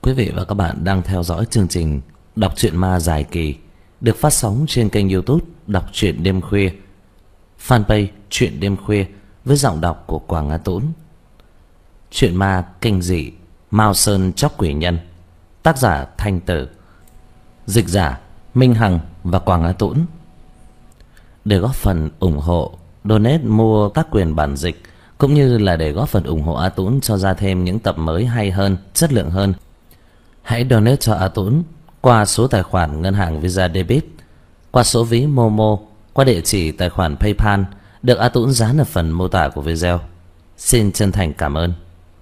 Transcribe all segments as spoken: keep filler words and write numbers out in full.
Quý vị và các bạn đang theo dõi chương trình đọc truyện ma dài kỳ được phát sóng trên kênh YouTube Đọc truyện đêm khuya, fanpage Truyện đêm khuya với giọng đọc của Quảng Á Tũng. Truyện ma kinh dị Mao Sơn Chóc Quỷ Nhân, tác giả Thanh Tử, dịch giả Minh Hằng và Quảng Á Tũng. Để góp phần ủng hộ, donate mua các quyền bản dịch cũng như là để góp phần ủng hộ Á Tũng cho ra thêm những tập mới hay hơn, chất lượng hơn, hãy donate cho Á Tũng qua số tài khoản ngân hàng Visa Debit, qua số ví Momo, qua địa chỉ tài khoản PayPal được Á Tũng dán ở phần mô tả của video. Xin chân thành cảm ơn.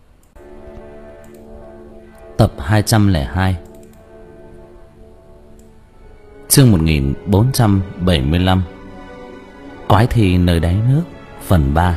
Tập hai trăm lẻ hai, chương một nghìn bốn trăm bảy mươi lăm, Quái thi nơi đáy nước, phần ba.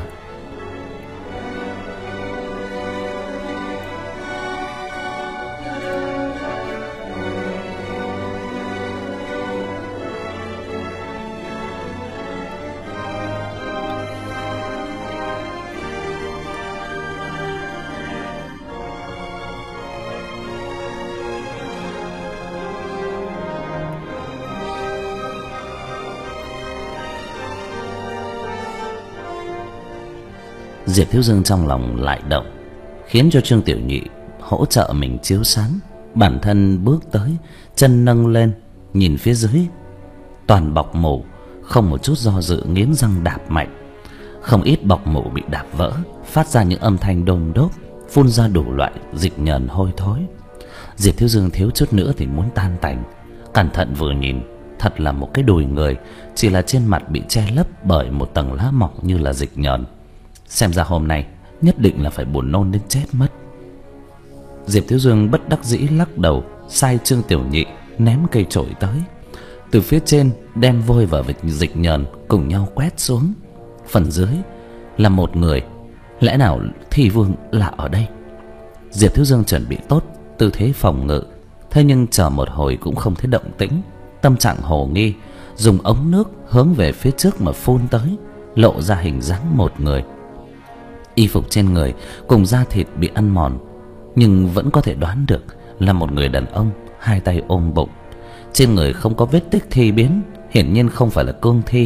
Diệp Thiếu Dương trong lòng lại động, khiến cho Trương Tiểu Nhị hỗ trợ mình chiếu sáng. Bản thân bước tới, chân nâng lên, nhìn phía dưới, toàn bọc mủ, không một chút do dự nghiến răng đạp mạnh. Không ít bọc mủ bị đạp vỡ, phát ra những âm thanh đôm đốp, phun ra đủ loại dịch nhờn hôi thối. Diệp Thiếu Dương thiếu chút nữa thì muốn tan tành. Cẩn thận vừa nhìn, thật là một cái đùi người, chỉ là trên mặt bị che lấp bởi một tầng lá mỏng như là dịch nhờn. Xem ra hôm nay nhất định là phải buồn nôn đến chết mất. Diệp Thiếu Dương bất đắc dĩ lắc đầu, sai Trương Tiểu Nhị ném cây chổi tới, từ phía trên đem vôi và vệt dịch nhờn cùng nhau quét xuống. Phần dưới là một người, lẽ nào Thi Vương là ở đây? Diệp Thiếu Dương chuẩn bị tốt tư thế phòng ngự, thế nhưng chờ một hồi cũng không thấy động tĩnh. Tâm trạng hồ nghi, dùng ống nước hướng về phía trước mà phun tới, lộ ra hình dáng một người. Y phục trên người cùng da thịt bị ăn mòn, nhưng vẫn có thể đoán được là một người đàn ông, hai tay ôm bụng. Trên người không có vết tích thi biến, hiển nhiên không phải là cương thi.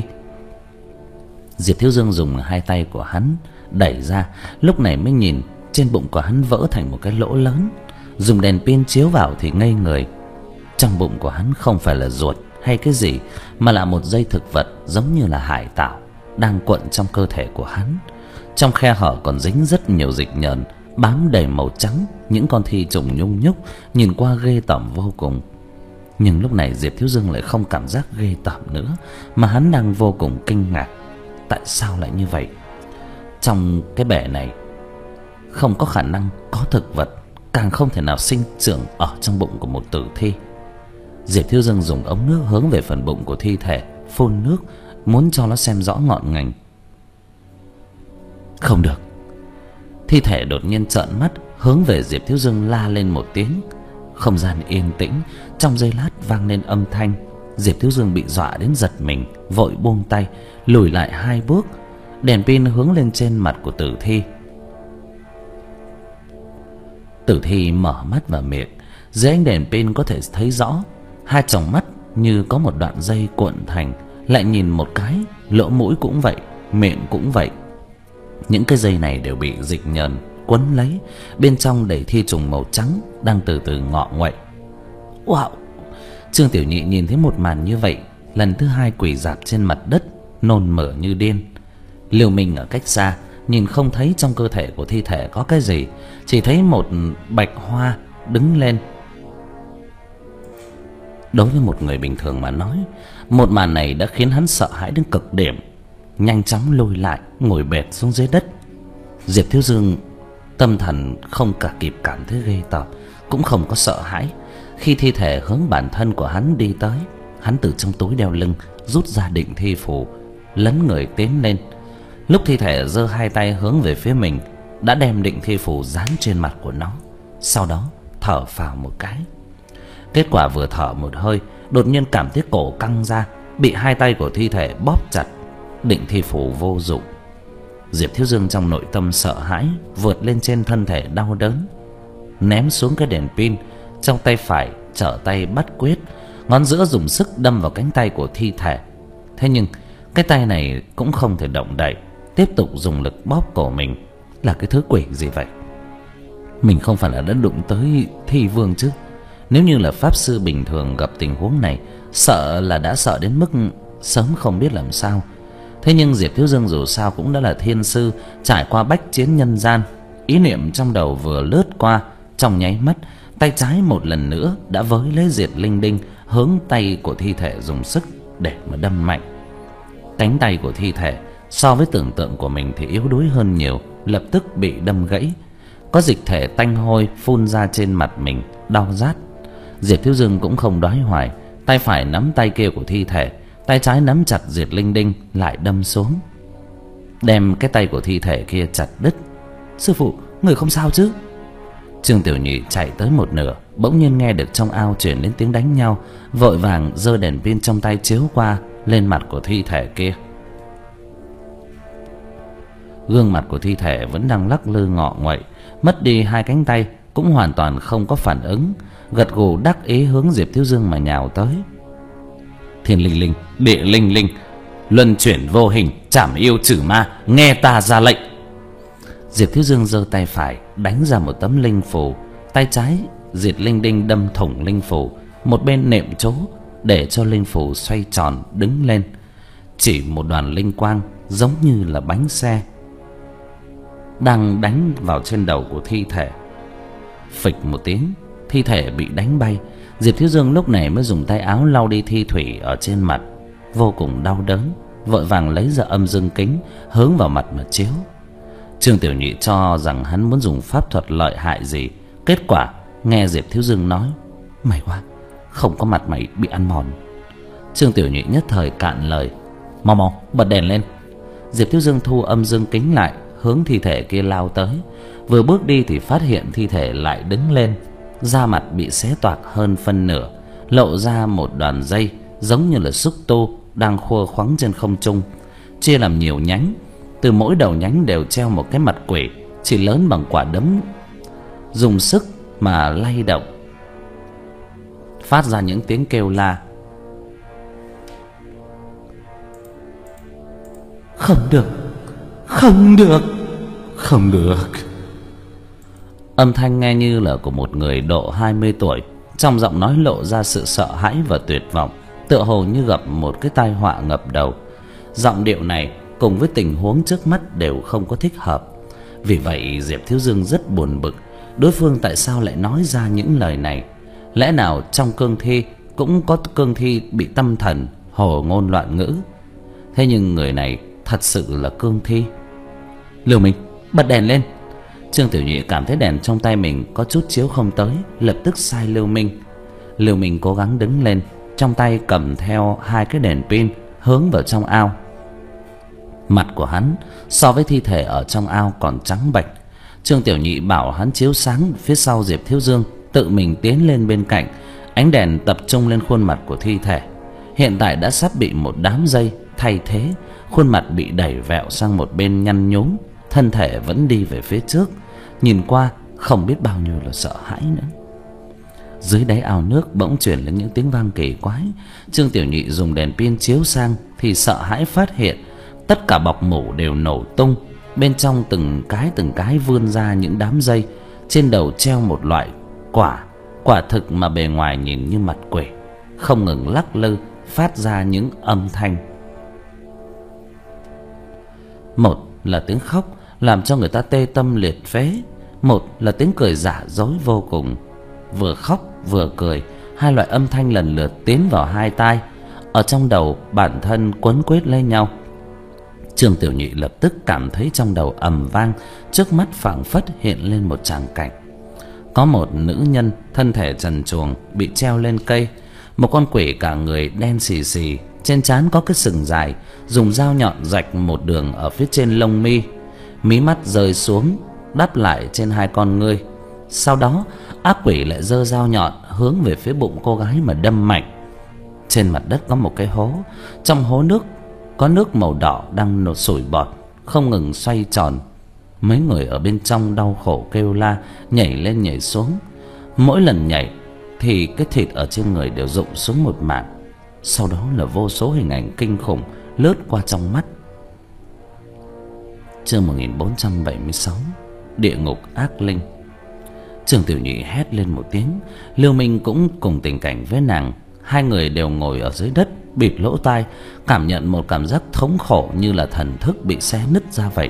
Diệp Thiếu Dương dùng hai tay của hắn đẩy ra, lúc này mới nhìn trên bụng của hắn vỡ thành một cái lỗ lớn. Dùng đèn pin chiếu vào thì ngây người. Trong bụng của hắn không phải là ruột hay cái gì, mà là một dây thực vật giống như là hải tảo đang cuộn trong cơ thể của hắn. Trong khe hở còn dính rất nhiều dịch nhờn, bám đầy màu trắng, những con thi trùng nhung nhúc, nhìn qua ghê tởm vô cùng. Nhưng lúc này Diệp Thiếu Dương lại không cảm giác ghê tởm nữa, mà hắn đang vô cùng kinh ngạc. Tại sao lại như vậy? Trong cái bể này không có khả năng có thực vật, càng không thể nào sinh trưởng ở trong bụng của một tử thi. Diệp Thiếu Dương dùng ống nước hướng về phần bụng của thi thể, phun nước, muốn cho nó xem rõ ngọn ngành. Không được. Thi thể đột nhiên trợn mắt, hướng về Diệp Thiếu Dương la lên một tiếng. Không gian yên tĩnh, trong giây lát vang lên âm thanh. Diệp Thiếu Dương bị dọa đến giật mình, vội buông tay, lùi lại hai bước. Đèn pin hướng lên trên mặt của tử thi. Tử thi mở mắt và miệng, dưới ánh đèn pin có thể thấy rõ hai tròng mắt như có một đoạn dây cuộn thành. Lại nhìn một cái, lỗ mũi cũng vậy, miệng cũng vậy. Những cái dây này đều bị dịch nhờn quấn lấy, bên trong đầy thi trùng màu trắng đang từ từ ngọ nguậy. Wow! Trương Tiểu Nhị nhìn thấy một màn như vậy, lần thứ hai quỳ rạp trên mặt đất, nôn mửa như điên. Liều mình ở cách xa, nhìn không thấy trong cơ thể của thi thể có cái gì, chỉ thấy một bạch hoa đứng lên. Đối với một người bình thường mà nói, một màn này đã khiến hắn sợ hãi đến cực điểm. Nhanh chóng lùi lại, ngồi bệt xuống dưới đất. Diệp Thiếu Dương tâm thần không cả kịp cảm thấy ghê tởm, cũng không có sợ hãi. Khi thi thể hướng bản thân của hắn đi tới, hắn từ trong túi đeo lưng rút ra định thi phù, lấn người tiến lên. Lúc thi thể giơ hai tay hướng về phía mình, đã đem định thi phù dán trên mặt của nó. Sau đó thở phào một cái. Kết quả vừa thở một hơi, đột nhiên cảm thấy cổ căng ra, bị hai tay của thi thể bóp chặt. Định thi phù vô dụng. Diệp Thiếu Dương trong nội tâm sợ hãi, vượt lên trên thân thể đau đớn, ném xuống cái đèn pin, trong tay phải trở tay bắt quyết, ngón giữa dùng sức đâm vào cánh tay của thi thể. Thế nhưng cái tay này cũng không thể động đậy, tiếp tục dùng lực bóp cổ mình. Là cái thứ quỷ gì vậy? Mình không phải là đã đụng tới thi vương chứ? Nếu như là pháp sư bình thường gặp tình huống này, sợ là đã sợ đến mức sớm không biết làm sao. Thế nhưng Diệp Thiếu Dương dù sao cũng đã là thiên sư, trải qua bách chiến nhân gian. Ý niệm trong đầu vừa lướt qua, trong nháy mắt, tay trái một lần nữa đã với lấy diệt linh đinh hướng tay của thi thể dùng sức để mà đâm mạnh. Cánh tay của thi thể so với tưởng tượng của mình thì yếu đuối hơn nhiều, lập tức bị đâm gãy. Có dịch thể tanh hôi phun ra trên mặt mình, đau rát. Diệp Thiếu Dương cũng không đoái hoài, tay phải nắm tay kia của thi thể, tay trái nắm chặt diệt linh đinh lại đâm xuống, đem cái tay của thi thể kia chặt đứt. Sư phụ, người không sao chứ? Trương Tiểu Nhị chạy tới một nửa, bỗng nhiên nghe được trong ao truyền đến tiếng đánh nhau, vội vàng giơ đèn pin trong tay chiếu qua lên mặt của thi thể kia. Gương mặt của thi thể vẫn đang lắc lư ngọ nguậy, mất đi hai cánh tay, cũng hoàn toàn không có phản ứng, gật gù đắc ý hướng Diệp Thiếu Dương mà nhào tới. Thiên linh linh, địa linh linh, luân chuyển vô hình, trảm yêu trừ ma, nghe ta ra lệnh. Diệp Thiếu Dương giơ tay phải đánh ra một tấm linh phù, tay trái diệt linh đinh đâm thủng linh phù, một bên nệm chỗ để cho linh phù xoay tròn đứng lên, chỉ một đoàn linh quang giống như là bánh xe đang đánh vào trên đầu của thi thể. Phịch một tiếng, thi thể bị đánh bay. Diệp Thiếu Dương lúc này mới dùng tay áo lau đi thi thủy ở trên mặt, vô cùng đau đớn, vội vàng lấy ra âm dương kính hướng vào mặt mà chiếu. Trương Tiểu Nhị cho rằng hắn muốn dùng pháp thuật lợi hại gì, kết quả nghe Diệp Thiếu Dương nói: may quá, không có mặt mày bị ăn mòn. Trương Tiểu Nhị nhất thời cạn lời: mau mau bật đèn lên. Diệp Thiếu Dương thu âm dương kính lại, hướng thi thể kia lao tới. Vừa bước đi thì phát hiện thi thể lại đứng lên, da mặt bị xé toạc hơn phân nửa, lộ ra một đoàn dây giống như là xúc tu đang khua khoắng trên không trung, chia làm nhiều nhánh. Từ mỗi đầu nhánh đều treo một cái mặt quỷ, chỉ lớn bằng quả đấm, dùng sức mà lay động, phát ra những tiếng kêu la. Không được, không được, không được. Âm thanh nghe như là của một người độ hai mươi tuổi, trong giọng nói lộ ra sự sợ hãi và tuyệt vọng, tựa hồ như gặp một cái tai họa ngập đầu. Giọng điệu này cùng với tình huống trước mắt đều không có thích hợp. Vì vậy Diệp Thiếu Dương rất buồn bực, đối phương tại sao lại nói ra những lời này? Lẽ nào trong cương thi cũng có cương thi bị tâm thần, hồ ngôn loạn ngữ? Thế nhưng người này thật sự là cương thi. Liều mình bật đèn lên. Trương Tiểu Nhị cảm thấy đèn trong tay mình có chút chiếu không tới, lập tức sai Lưu Minh. Lưu Minh cố gắng đứng lên, trong tay cầm theo hai cái đèn pin hướng vào trong ao. Mặt của hắn so với thi thể ở trong ao còn trắng bệch. Trương Tiểu Nhị bảo hắn chiếu sáng phía sau Diệp Thiếu Dương, tự mình tiến lên bên cạnh. Ánh đèn tập trung lên khuôn mặt của thi thể, hiện tại đã sắp bị một đám dây thay thế, khuôn mặt bị đẩy vẹo sang một bên nhăn nhúm, thân thể vẫn đi về phía trước, nhìn qua không biết bao nhiêu là sợ hãi nữa. Dưới đáy ao nước bỗng truyền đến những tiếng vang kỳ quái. Trương Tiểu Nhị dùng đèn pin chiếu sang thì sợ hãi phát hiện tất cả bọc mủ đều nổ tung, bên trong từng cái từng cái vươn ra những đám dây, trên đầu treo một loại quả, quả thực mà bề ngoài nhìn như mặt quỷ, không ngừng lắc lư phát ra những âm thanh. Một là tiếng khóc làm cho người ta tê tâm liệt phế, một là tiếng cười giả dối vô cùng. Vừa khóc vừa cười, hai loại âm thanh lần lượt tiến vào hai tai, ở trong đầu bản thân quấn quýt lấy nhau. Trương Tiểu Nhị lập tức cảm thấy trong đầu ầm vang, trước mắt phảng phất hiện lên một tràng cảnh. Có một nữ nhân thân thể trần truồng bị treo lên cây, một con quỷ cả người đen xì xì, trên trán có cái sừng dài, dùng dao nhọn rạch một đường ở phía trên lông mi, mí mắt rơi xuống đắp lại trên hai con ngươi. Sau đó ác quỷ lại giơ dao nhọn hướng về phía bụng cô gái mà đâm mạnh. Trên mặt đất có một cái hố, trong hố nước có nước màu đỏ đang nổi sủi bọt, không ngừng xoay tròn. Mấy người ở bên trong đau khổ kêu la, nhảy lên nhảy xuống. Mỗi lần nhảy thì cái thịt ở trên người đều rụng xuống một mảng. Sau đó là vô số hình ảnh kinh khủng lướt qua trong mắt. Chương một nghìn bốn trăm bảy mươi sáu, Địa ngục ác linh. Trương Tiểu Nhị hét lên một tiếng, Lưu Minh cũng cùng tình cảnh với nàng. Hai người đều ngồi ở dưới đất, bịt lỗ tai, cảm nhận một cảm giác thống khổ như là thần thức bị xé nứt ra vậy.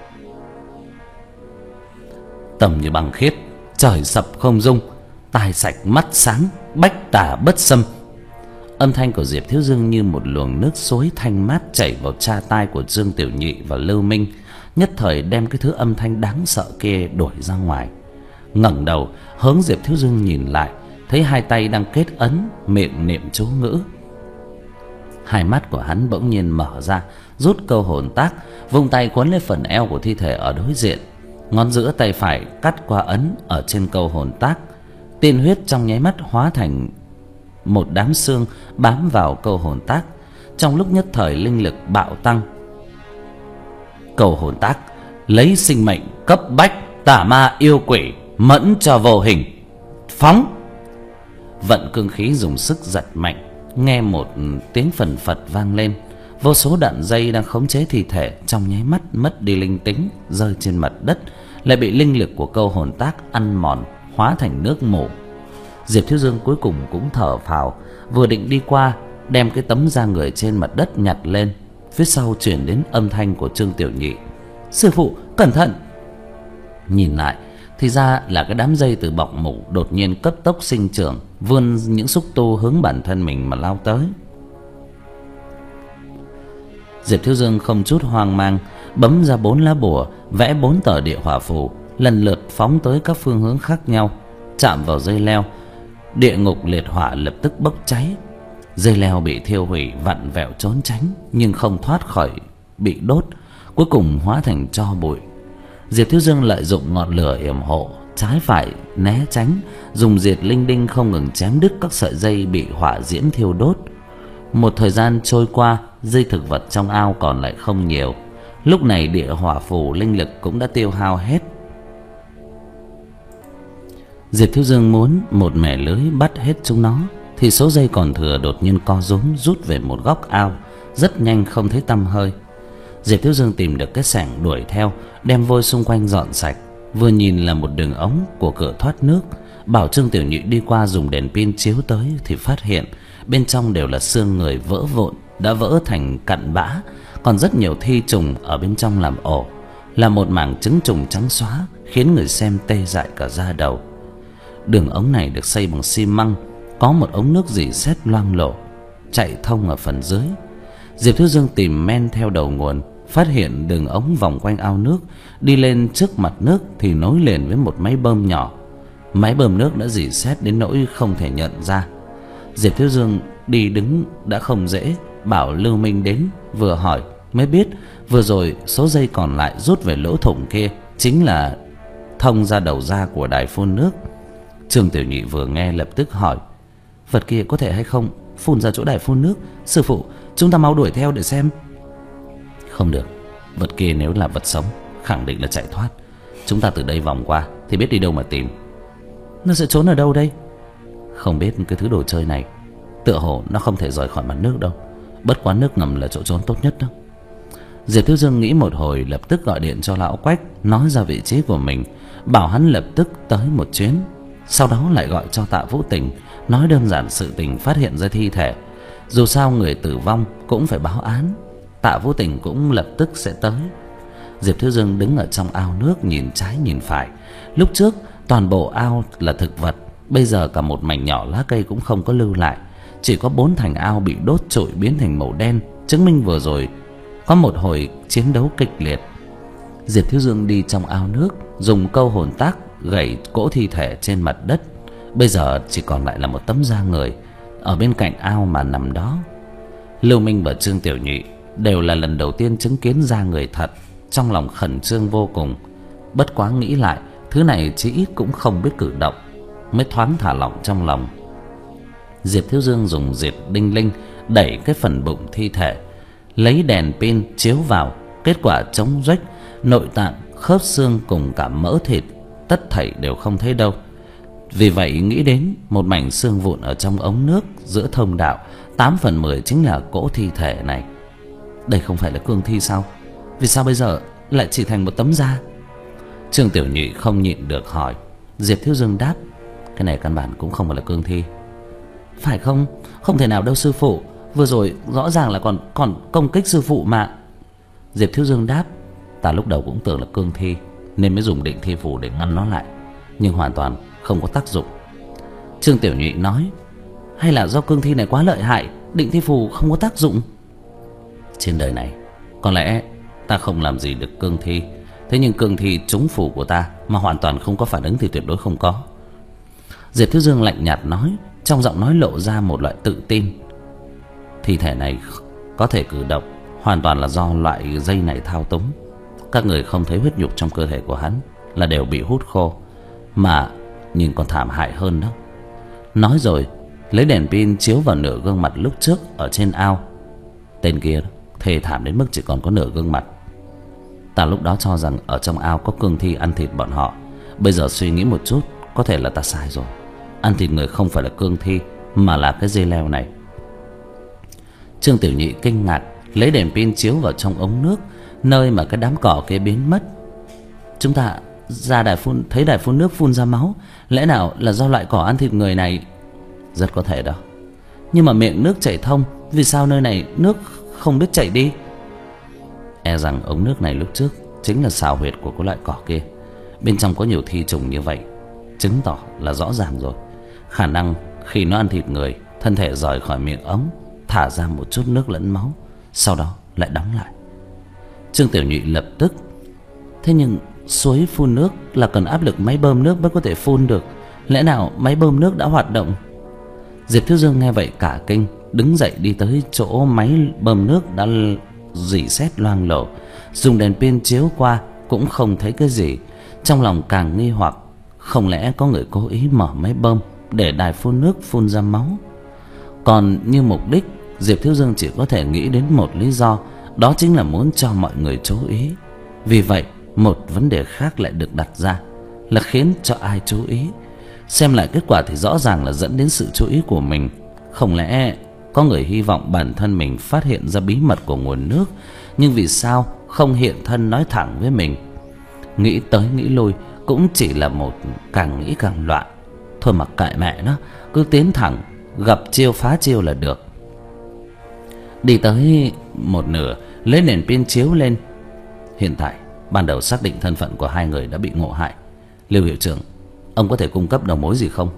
Tâm như băng khiết, trời sập không dung, tai sạch mắt sáng, bách tà bất xâm. Âm thanh của Diệp Thiếu Dương như một luồng nước suối thanh mát chảy vào tra tai của Trương Tiểu Nhị và Lưu Minh, nhất thời đem cái thứ âm thanh đáng sợ kia đuổi ra ngoài. Ngẩng đầu hướng Diệp Thiếu Dương nhìn lại, thấy hai tay đang kết ấn, miệng niệm chú ngữ. Hai mắt của hắn bỗng nhiên mở ra, rút câu hồn tác, vung tay quấn lấy phần eo của thi thể ở đối diện. Ngón giữa tay phải cắt qua ấn ở trên câu hồn tác, tiên huyết trong nháy mắt hóa thành một đám xương bám vào câu hồn tác. Trong lúc nhất thời linh lực bạo tăng. Câu hồn tác lấy sinh mệnh cấp bách tà ma yêu quỷ mẫn cho vô hình, phóng. Vận cương khí dùng sức giật mạnh, nghe một tiếng phần phật vang lên. Vô số đạn dây đang khống chế thi thể trong nháy mắt mất đi linh tính, rơi trên mặt đất, lại bị linh lực của câu hồn tác ăn mòn, hóa thành nước mủ. Diệp Thiếu Dương cuối cùng cũng thở phào, vừa định đi qua đem cái tấm da người trên mặt đất nhặt lên, phía sau truyền đến âm thanh của Trương Tiểu Nhị: "Sư phụ, cẩn thận!" Nhìn lại thì ra là cái đám dây từ bọc mủ đột nhiên cấp tốc sinh trưởng, vươn những xúc tu hướng bản thân mình mà lao tới. Diệp Thiếu Dương không chút hoang mang, bấm ra bốn lá bùa, vẽ bốn tờ địa hỏa phù, lần lượt phóng tới các phương hướng khác nhau. Chạm vào dây leo, địa ngục liệt hỏa lập tức bốc cháy. Dây leo bị thiêu hủy, vặn vẹo trốn tránh nhưng không thoát khỏi bị đốt, cuối cùng hóa thành tro bụi. Diệp Thiếu Dương lợi dụng ngọn lửa yểm hộ, trái phải né tránh, dùng diệt linh đinh không ngừng chém đứt các sợi dây bị hỏa diễm thiêu đốt. Một thời gian trôi qua, dây thực vật trong ao còn lại không nhiều. Lúc này địa hỏa phù linh lực cũng đã tiêu hao hết. Diệp Thiếu Dương muốn một mẻ lưới bắt hết chúng nó, thì số dây còn thừa đột nhiên co rúm rút về một góc ao, rất nhanh không thấy tăm hơi. Diệp Thiếu Dương tìm được cái xẻng đuổi theo, đem vôi xung quanh dọn sạch. Vừa nhìn là một đường ống của cửa thoát nước, bảo Trương Tiểu Nhị đi qua dùng đèn pin chiếu tới thì phát hiện bên trong đều là xương người vỡ vụn, đã vỡ thành cặn bã, còn rất nhiều thi trùng ở bên trong làm ổ, là một mảng trứng trùng trắng xóa, khiến người xem tê dại cả da đầu. Đường ống này được xây bằng xi măng, có một ống nước rỉ sét loang lổ chạy thông ở phần dưới. Diệp Thiếu Dương tìm men theo đầu nguồn, phát hiện đường ống vòng quanh ao nước, đi lên trước mặt nước thì nối liền với một máy bơm nhỏ. Máy bơm nước đã rỉ sét đến nỗi không thể nhận ra. Diệp Thiếu Dương đi đứng đã không dễ, bảo Lưu Minh đến, vừa hỏi mới biết vừa rồi số dây còn lại rút về lỗ thủng kia chính là thông ra đầu ra của đài phun nước. Trương Tiểu Nhị vừa nghe lập tức hỏi: "Vật kia có thể hay không phun ra chỗ đài phun nước? Sư phụ, chúng ta mau đuổi theo để xem." "Không được, vật kia nếu là vật sống khẳng định là chạy thoát. Chúng ta từ đây vòng qua thì biết đi đâu mà tìm." "Nó sẽ trốn ở đâu đây?" "Không biết, cái thứ đồ chơi này tựa hồ nó không thể rời khỏi mặt nước đâu. Bất quá nước ngầm là chỗ trốn tốt nhất đó." Diệp Thiếu Dương nghĩ một hồi, lập tức gọi điện cho lão Quách, nói ra vị trí của mình, bảo hắn lập tức tới một chuyến. Sau đó lại gọi cho Tạ Vũ Tình, nói đơn giản sự tình phát hiện ra thi thể. Dù sao người tử vong cũng phải báo án. Tạ Vũ Tình cũng lập tức sẽ tới. Diệp Thiếu Dương đứng ở trong ao nước, nhìn trái nhìn phải. Lúc trước toàn bộ ao là thực vật, bây giờ cả một mảnh nhỏ lá cây cũng không có lưu lại, chỉ có bốn thành ao bị đốt trụi biến thành màu đen, chứng minh vừa rồi có một hồi chiến đấu kịch liệt. Diệp Thiếu Dương đi trong ao nước, dùng câu hồn tác gẩy cỗ thi thể trên mặt đất. Bây giờ chỉ còn lại là một tấm da người ở bên cạnh ao mà nằm đó. Lưu Minh và Trương Tiểu Nhị đều là lần đầu tiên chứng kiến da người thật, trong lòng khẩn trương vô cùng. Bất quá nghĩ lại, thứ này chí ít cũng không biết cử động, mới thoáng thả lỏng trong lòng. Diệp Thiếu Dương dùng diệt đinh linh đẩy cái phần bụng thi thể, lấy đèn pin chiếu vào, kết quả chống rách, nội tạng, khớp xương cùng cả mỡ thịt tất thảy đều không thấy đâu. Vì vậy nghĩ đến một mảnh xương vụn ở trong ống nước giữa thông đạo, tám phần mười chính là cỗ thi thể này. Đây không phải là cương thi sao? Vì sao bây giờ lại chỉ thành một tấm da? Trương Tiểu Nhị không nhịn được hỏi. Diệp Thiếu Dương đáp: cái này căn bản cũng không phải là cương thi. Phải không? Không thể nào đâu sư phụ. Vừa rồi rõ ràng là còn còn công kích sư phụ mà. Diệp Thiếu Dương đáp: ta lúc đầu cũng tưởng là cương thi nên mới dùng định thi phù để ngăn nó lại, nhưng hoàn toàn không có tác dụng. Trương Tiểu Nhị nói: hay là do cương thi này quá lợi hại, định thi phù không có tác dụng? Trên đời này có lẽ ta không làm gì được cương thi, thế nhưng cương thi trúng phù của ta mà hoàn toàn không có phản ứng thì tuyệt đối không có. Diệp Thiếu Dương lạnh nhạt nói, trong giọng nói lộ ra một loại tự tin. Thi thể này có thể cử động hoàn toàn là do loại dây này thao túng. Các người không thấy huyết nhục trong cơ thể của hắn là đều bị hút khô, mà nhìn còn thảm hại hơn đó. Nói rồi lấy đèn pin chiếu vào nửa gương mặt lúc trước ở trên ao. Tên kia thê thảm đến mức chỉ còn có nửa gương mặt. Ta lúc đó cho rằng ở trong ao có cương thi ăn thịt bọn họ. Bây giờ suy nghĩ một chút, có thể là ta sai rồi. Ăn thịt người không phải là cương thi, mà là cái dây leo này. Trương Tiểu Nhị kinh ngạc lấy đèn pin chiếu vào trong ống nước, nơi mà cái đám cỏ kia biến mất. Chúng ta ra đài phun, thấy đài phun nước phun ra máu, lẽ nào là do loại cỏ ăn thịt người này? Rất có thể đó. Nhưng mà miệng nước chảy thông, vì sao nơi này nước không biết chảy đi? E rằng ống nước này lúc trước chính là xào huyệt của cái loại cỏ kia. Bên trong có nhiều thi trùng như vậy, chứng tỏ là rõ ràng rồi. Khả năng khi nó ăn thịt người, thân thể rời khỏi miệng ống, thả ra một chút nước lẫn máu, sau đó lại đóng lại. Trương Tiểu Nhị lập tức: thế nhưng suối phun nước là cần áp lực máy bơm nước mới có thể phun được, lẽ nào máy bơm nước đã hoạt động? Diệp Thiếu Dương nghe vậy cả kinh, đứng dậy đi tới chỗ máy bơm nước đã rỉ sét loang lổ. Dùng đèn pin chiếu qua cũng không thấy cái gì. Trong lòng càng nghi hoặc, không lẽ có người cố ý mở máy bơm để đài phun nước phun ra máu? Còn như mục đích, Diệp Thiếu Dương chỉ có thể nghĩ đến một lý do, đó chính là muốn cho mọi người chú ý. Vì vậy một vấn đề khác lại được đặt ra, là khiến cho ai chú ý. Xem lại kết quả thì rõ ràng là dẫn đến sự chú ý của mình. Không lẽ có người hy vọng bản thân mình phát hiện ra bí mật của nguồn nước, nhưng vì sao không hiện thân nói thẳng với mình? Nghĩ tới nghĩ lui cũng chỉ là một càng nghĩ càng loạn. Thôi mặc kệ mẹ nó, cứ tiến thẳng, gặp chiêu phá chiêu là được. Đi tới một nửa, lấy đèn pin chiếu lên. Hiện tại ban đầu xác định thân phận của hai người đã bị ngộ hại. Lưu hiệu trưởng, ông có thể cung cấp đầu mối gì không?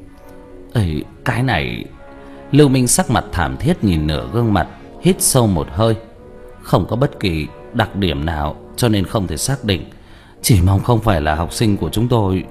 Ê, cái này... Lưu Minh sắc mặt thảm thiết nhìn nửa gương mặt, hít sâu một hơi. Không có bất kỳ đặc điểm nào cho nên không thể xác định. Chỉ mong không phải là học sinh của chúng tôi.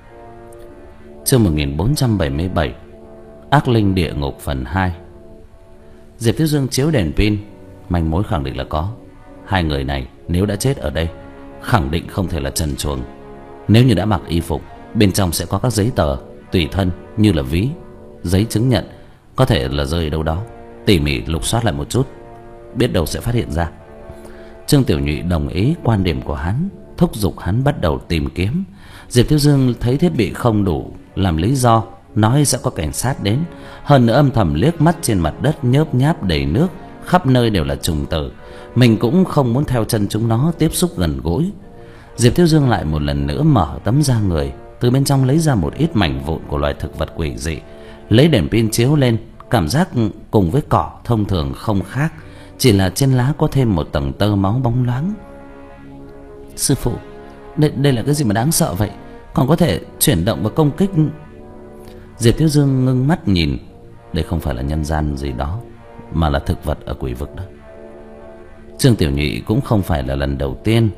Chương một nghìn bốn trăm bảy mươi bảy, Ác Linh Địa Ngục phần hai. Diệp Thiếu Dương chiếu đèn pin, manh mối khẳng định là có. Hai người này nếu đã chết ở đây, khẳng định không thể là trần truồng. Nếu như đã mặc y phục, bên trong sẽ có các giấy tờ tùy thân như là ví, giấy chứng nhận, có thể là rơi đâu đó. Tỉ mỉ lục soát lại một chút, biết đâu sẽ phát hiện ra. Trương Tiểu Nhụy đồng ý quan điểm của hắn, thúc giục hắn bắt đầu tìm kiếm. Diệp Thiếu Dương thấy thiết bị không đủ làm lý do, nói sẽ có cảnh sát đến. Hơn nữa âm thầm liếc mắt trên mặt đất nhớp nháp đầy nước, khắp nơi đều là trùng tử. Mình cũng không muốn theo chân chúng nó tiếp xúc gần gũi. Diệp Thiếu Dương lại một lần nữa mở tấm da người, từ bên trong lấy ra một ít mảnh vụn của loài thực vật quỷ dị. Lấy đèn pin chiếu lên, cảm giác cùng với cỏ thông thường không khác, chỉ là trên lá có thêm một tầng tơ máu bóng loáng. Sư phụ, đây, đây là cái gì mà đáng sợ vậy? Còn có thể chuyển động và công kích. Diệp Thiếu Dương ngưng mắt nhìn. Đây không phải là nhân gian gì đó, mà là thực vật ở quỷ vực đó. Trương Tiểu Nhị cũng không phải là lần đầu tiên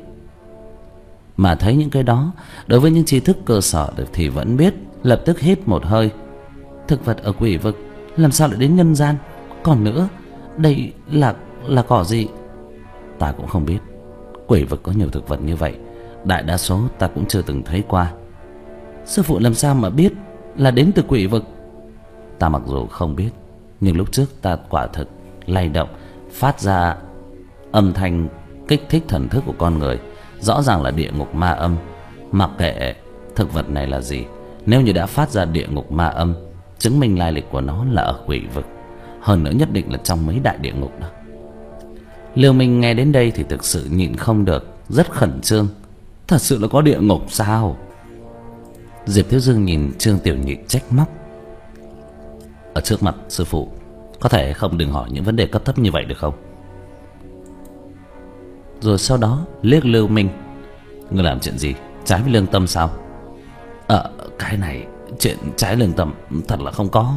mà thấy những cái đó. Đối với những tri thức cơ sở được thì vẫn biết, lập tức hít một hơi. Thực vật ở quỷ vực làm sao lại đến nhân gian? Còn nữa, đây là là cỏ gì? Ta cũng không biết. Quỷ vực có nhiều thực vật như vậy, đại đa số ta cũng chưa từng thấy qua. Sư phụ làm sao mà biết là đến từ quỷ vực? Ta mặc dù không biết, nhưng lúc trước ta quả thực lay động, phát ra âm thanh kích thích thần thức của con người. Rõ ràng là địa ngục ma âm. Mặc kệ thực vật này là gì, Nếu như đã phát ra địa ngục ma âm, chứng minh lai lịch của nó là ở quỷ vực, hơn nữa nhất định là trong mấy đại địa ngục đó. Liêu Minh nghe đến đây thì thực sự nhịn không được, rất khẩn trương. Thật sự là có địa ngục sao? Diệp Thiếu Dương nhìn Trương Tiểu Nhị trách móc. Ở trước mặt sư phụ, có thể không đừng hỏi những vấn đề cấp thấp như vậy được không? Rồi sau đó liếc Lưu Minh. Ngươi làm chuyện gì trái với lương tâm sao? Ờ cái này chuyện trái lương tâm thật là không có.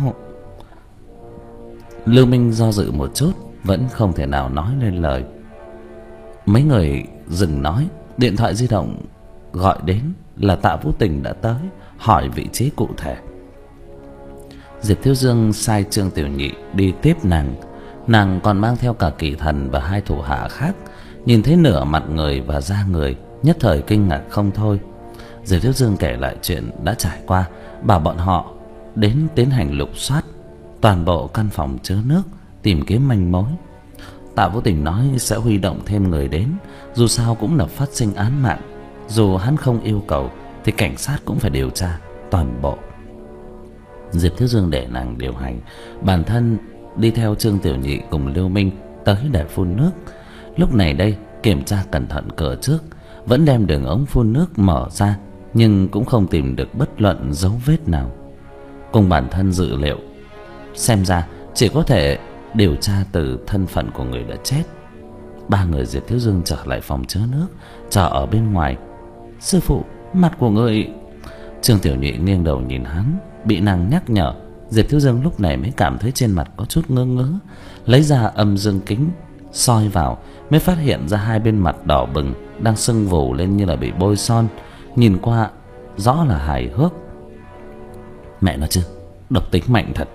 Lưu Minh do dự một chút, vẫn không thể nào nói lên lời. Mấy người dừng nói, điện thoại di động gọi đến là Tạ Vũ Tình đã tới, hỏi vị trí cụ thể. Diệp Thiếu Dương sai Trương Tiểu Nhị đi tiếp nàng. Nàng còn mang theo cả Kỳ Thần và hai thủ hạ khác. Nhìn thấy nửa mặt người và da người, nhất thời kinh ngạc không thôi. Diệp Thiếu Dương kể lại chuyện đã trải qua, bảo bọn họ đến tiến hành lục soát toàn bộ căn phòng chứa nước, tìm kiếm manh mối. Tạ Vũ Tình nói sẽ huy động thêm người đến, dù sao cũng là phát sinh án mạng, dù hắn không yêu cầu thì cảnh sát cũng phải điều tra toàn bộ. Diệp Thiếu Dương để nàng điều hành, bản thân đi theo Trương Tiểu Nhị cùng Lưu Minh tới để phun nước. Lúc này đây kiểm tra cẩn thận cửa trước, vẫn đem đường ống phun nước mở ra, nhưng cũng không tìm được bất luận dấu vết nào. Cùng bản thân dự liệu, xem ra chỉ có thể điều tra từ thân phận của người đã chết. Ba người Diệp Thiếu Dương trở lại phòng chứa nước, chờ ở bên ngoài. Sư phụ, mặt của người... Trương Tiểu Nhị nghiêng đầu nhìn hắn, bị nàng nhắc nhở. Diệp Thiếu Dương lúc này mới cảm thấy trên mặt có chút ngơ ngớ, lấy ra âm dương kính soi vào, mới phát hiện ra hai bên mặt đỏ bừng, đang sưng vù lên như là bị bôi son. Nhìn qua rõ là hài hước. Mẹ nó chứ, độc tính mạnh thật.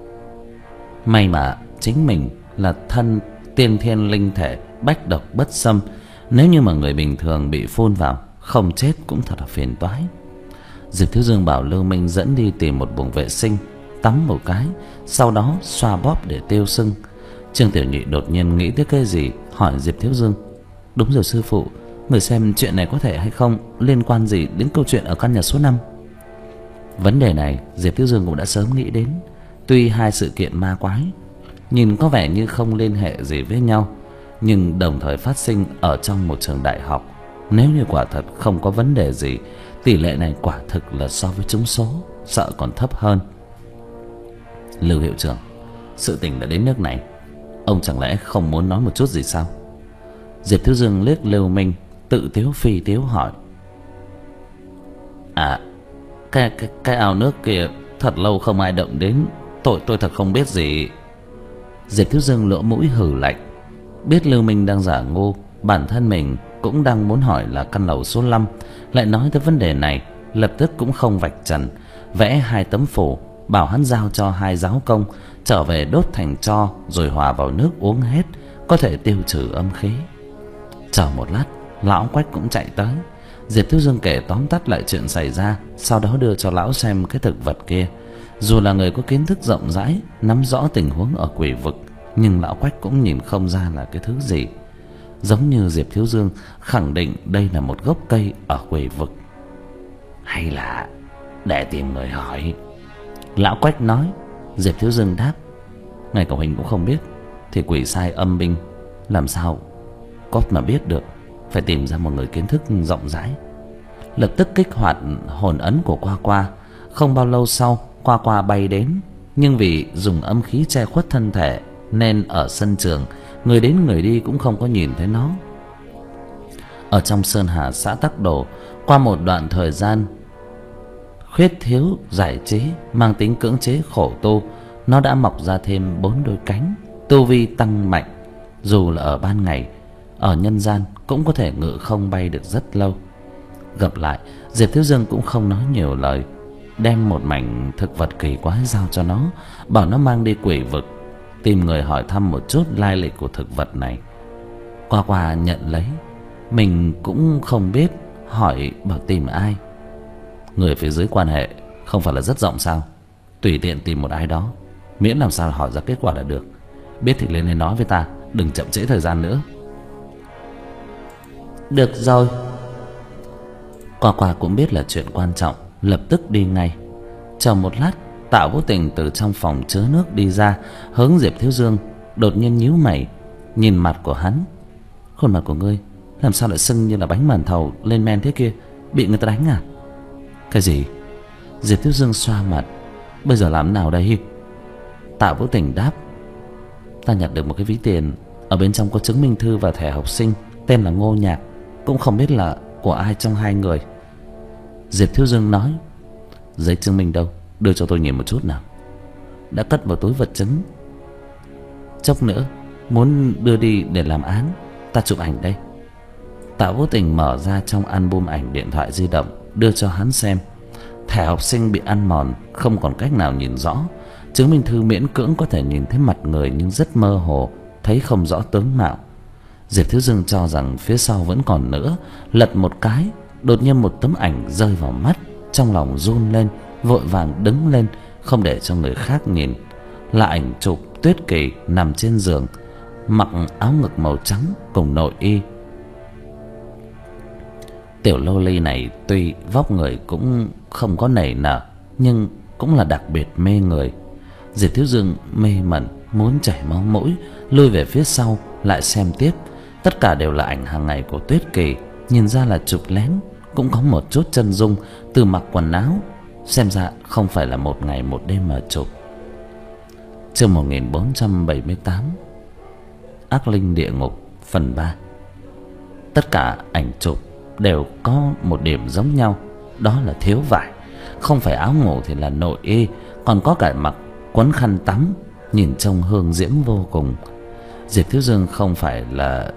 May mà chính mình là thân tiên thiên linh thể, bách độc bất xâm. Nếu như mà người bình thường bị phun vào, không chết cũng thật là phiền toái. Diệp Thiếu Dương bảo Lưu Minh dẫn đi tìm một buồng vệ sinh, tắm một cái, sau đó xoa bóp để tiêu sưng. Trương Tiểu Nhị đột nhiên nghĩ tới cái gì, hỏi Diệp Thiếu Dương. Đúng rồi sư phụ, người xem chuyện này có thể hay không liên quan gì đến câu chuyện ở căn nhà số năm? Vấn đề này Diệp Thiếu Dương cũng đã sớm nghĩ đến. Tuy hai sự kiện ma quái nhìn có vẻ như không liên hệ gì với nhau, nhưng đồng thời phát sinh ở trong một trường đại học. Nếu như quả thật không có vấn đề gì, tỷ lệ này quả thực là so với trúng số sợ còn thấp hơn. Lưu hiệu trưởng, sự tình đã đến nước này, ông chẳng lẽ không muốn nói một chút gì sao? Diệp Thiếu Dương liếc Lưu Minh, tự tiếu phi tiếu hỏi. À, cái, cái, cái ao nước kia thật lâu không ai động đến, Tôi tôi thật không biết gì. Diệp Thiếu Dương lỗ mũi hừ lạnh. Biết Lưu Minh đang giả ngu, bản thân mình cũng đang muốn hỏi là căn lầu số năm, lại nói tới vấn đề này, lập tức cũng không vạch trần, vẽ hai tấm phù, bảo hắn giao cho hai giáo công trở về đốt thành tro rồi hòa vào nước uống hết, có thể tiêu trừ âm khí. Chờ một lát, lão Quách cũng chạy tới. Diệp Thiếu Dương kể tóm tắt lại chuyện xảy ra, sau đó đưa cho lão xem cái thực vật kia. Dù là người có kiến thức rộng rãi, nắm rõ tình huống ở quỷ vực, nhưng lão Quách cũng nhìn không ra là cái thứ gì. Giống như Diệp Thiếu Dương khẳng định đây là một gốc cây ở quỷ vực. Hay là để tìm người hỏi? Lão Quách nói. Diệp Thiếu Dương đáp. Ngay cả huynh cũng không biết thì quỷ sai âm binh làm sao có mà biết được, phải tìm ra một người kiến thức rộng rãi. Lập tức kích hoạt hồn ấn của Qua Qua. Không bao lâu sau, Qua Qua bay đến, nhưng vì dùng âm khí che khuất thân thể nên ở sân trường, người đến người đi cũng không có nhìn thấy nó. Ở trong Sơn Hà xã Tắc Đồ, qua một đoạn thời gian khuyết thiếu giải trí mang tính cưỡng chế khổ tu, nó đã mọc ra thêm bốn đôi cánh, tu vi tăng mạnh. Dù là ở ban ngày, ở nhân gian cũng có thể ngự không bay được rất lâu. Gặp lại, Diệp Thiếu Dương cũng không nói nhiều lời, đem một mảnh thực vật kỳ quái giao cho nó, bảo nó mang đi quỷ vực, tìm người hỏi thăm một chút lai lịch của thực vật này. Qua Qua nhận lấy, mình cũng không biết hỏi bảo tìm ai. Người phía dưới quan hệ không phải là rất rộng sao? Tùy tiện tìm một ai đó, miễn làm sao hỏi ra kết quả là được. Biết thì lên đây nói với ta, đừng chậm trễ thời gian nữa. Được rồi. Qua Qua cũng biết là chuyện quan trọng, lập tức đi ngay. Chờ một lát, Tạo vô tình từ trong phòng chứa nước đi ra, hướng Diệp Thiếu Dương, đột nhiên nhíu mày, nhìn mặt của hắn. Khuôn mặt của ngươi làm sao lại sưng như là bánh màn thầu lên men thế kia? Bị người ta đánh à? Cái gì? Diệp Thiếu Dương xoa mặt. Bây giờ làm nào đây? Tạo vô tình đáp. Ta nhặt được một cái ví tiền, ở bên trong có chứng minh thư và thẻ học sinh, tên là Ngô Nhạc, cũng không biết là của ai trong hai người. Diệp Thiếu Dương nói. Giấy chứng minh đâu? Đưa cho tôi nhìn một chút nào. Đã cất vào túi vật chứng. Chốc nữa muốn đưa đi để làm án, ta chụp ảnh đây. Tạo vô tình mở ra trong album ảnh điện thoại di động, đưa cho hắn xem. Thẻ học sinh bị ăn mòn, không còn cách nào nhìn rõ. Chứng minh thư miễn cưỡng có thể nhìn thấy mặt người nhưng rất mơ hồ, thấy không rõ tướng mạo. Diệp Thiếu Dương cho rằng phía sau vẫn còn nữa, lật một cái, đột nhiên một tấm ảnh rơi vào mắt. Trong lòng run lên, vội vàng đứng lên, không để cho người khác nhìn. Là ảnh chụp Tuyết Kỳ nằm trên giường, mặc áo ngực màu trắng cùng nội y. Tiểu lô ly này tuy vóc người cũng không có nảy nở, nhưng cũng là đặc biệt mê người. Diệp Thiếu Dương mê mẩn, muốn chảy máu mũi, lùi về phía sau lại xem tiếp. Tất cả đều là ảnh hàng ngày của Tuyết Kỳ, nhìn ra là chụp lén, cũng có một chút chân dung từ mặc quần áo, xem ra không phải là một ngày một đêm mà chụp. Chương một nghìn bốn trăm bảy mươi tám, Ác Linh Địa Ngục phần ba. Tất cả ảnh chụp đều có một điểm giống nhau, đó là thiếu vải. Không phải áo ngủ thì là nội y, còn có cả mặc quấn khăn tắm, nhìn trông hương diễm vô cùng. Diệp Thiếu Dương không phải là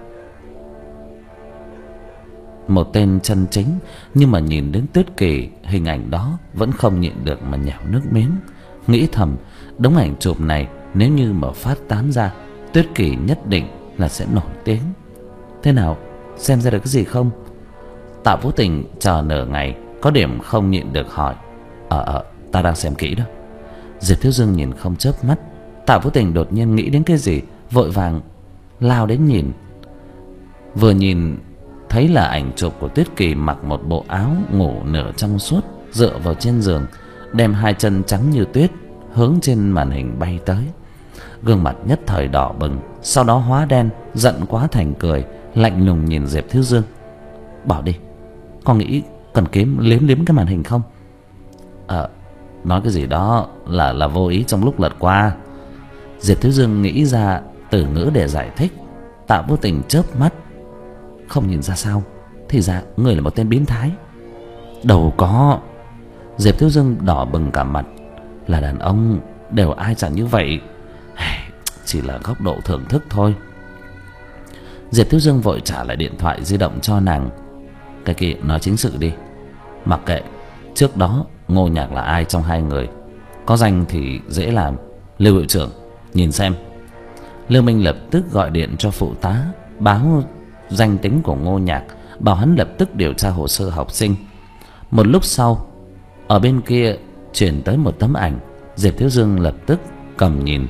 một tên chân chính, nhưng mà nhìn đến Tuyết Kỳ, hình ảnh đó vẫn không nhịn được mà nhào nước miếng. Nghĩ thầm, đống ảnh chụp này nếu như mà phát tán ra, Tuyết Kỳ nhất định là sẽ nổi tiếng. Thế nào, xem ra được cái gì không? Tạ Vũ Tình chờ nửa ngày, có điểm không nhịn được hỏi. Ờ ờ, ta đang xem kỹ đó. Diệp Thiếu Dương nhìn không chớp mắt. Tạ Vũ Tình đột nhiên nghĩ đến cái gì, vội vàng lao đến nhìn. Vừa nhìn thấy là ảnh chụp của Tuyết Kỳ mặc một bộ áo ngủ nửa trong suốt, dựa vào trên giường, đem hai chân trắng như tuyết hướng trên màn hình bay tới. Gương mặt nhất thời đỏ bừng, sau đó hóa đen, giận quá thành cười, lạnh lùng nhìn Diệp Thiếu Dương. Bảo đi, con nghĩ cần kiếm liếm liếm cái màn hình không? Ờ, nói cái gì đó là là vô ý trong lúc lật qua. Diệp Thiếu Dương nghĩ ra từ ngữ để giải thích. Tạ Vô Tình chớp mắt. Không nhìn ra sao? Thì ra người là một tên biến thái. Đâu có. Diệp Thiếu Dương đỏ bừng cả mặt. Là đàn ông đều ai chẳng như vậy, chỉ là góc độ thưởng thức thôi. Diệp Thiếu Dương vội trả lại điện thoại di động cho nàng. Cái kia nói chính sự đi. Mặc kệ trước đó Ngô Nhạc là ai trong hai người, có danh thì dễ làm. Lưu hiệu trưởng nhìn xem. Lưu Minh lập tức gọi điện cho phụ tá, báo danh tính của Ngô Nhạc, bảo hắn lập tức điều tra hồ sơ học sinh. Một lúc sau, ở bên kia chuyển tới một tấm ảnh. Diệp Thiếu Dương lập tức cầm nhìn.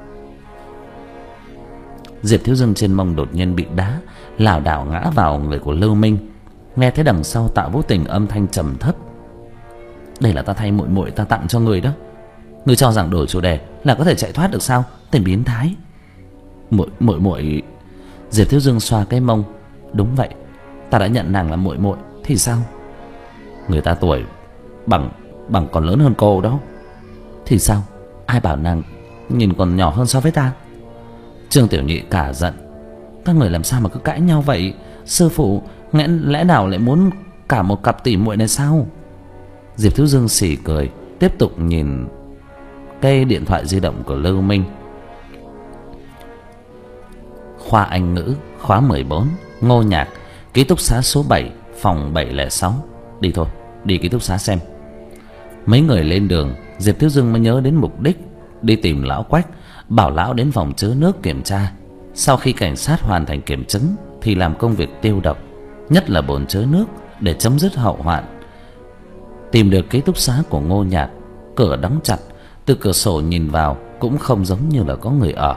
Diệp Thiếu Dương trên mông đột nhiên bị đá, lảo đảo ngã vào người của Lưu Minh. Nghe thấy đằng sau Tạ Vũ Tình âm thanh trầm thấp. Đây là ta thay muội muội ta tặng cho người đó. Người cho rằng đổi chủ đề là có thể chạy thoát được sao? Tên biến thái. Muội muội muội. Diệp Thiếu Dương xoa cái mông. Đúng vậy, ta đã nhận nàng là muội muội, thì sao? Người ta tuổi bằng bằng còn lớn hơn cô đó. Thì sao? Ai bảo nàng nhìn còn nhỏ hơn so với ta? Trương Tiểu Nhị cả giận. Các người làm sao mà cứ cãi nhau vậy? Sư phụ lẽ, lẽ nào lại muốn cả một cặp tỷ muội này sao? Diệp Thiếu Dương xỉ cười, tiếp tục nhìn cái điện thoại di động của Lưu Minh. Khoa Anh ngữ, khóa mười bốn, Ngô Nhạc, ký túc xá số bảy, phòng bảy không sáu. Đi thôi, đi ký túc xá xem. Mấy người lên đường, Diệp Thiếu Dương mới nhớ đến mục đích, đi tìm lão Quách, bảo lão đến phòng chứa nước kiểm tra. Sau khi cảnh sát hoàn thành kiểm chứng thì làm công việc tiêu độc, nhất là bồn chứa nước, để chấm dứt hậu hoạn. Tìm được ký túc xá của Ngô Nhạc, cửa đóng chặt, từ cửa sổ nhìn vào cũng không giống như là có người ở.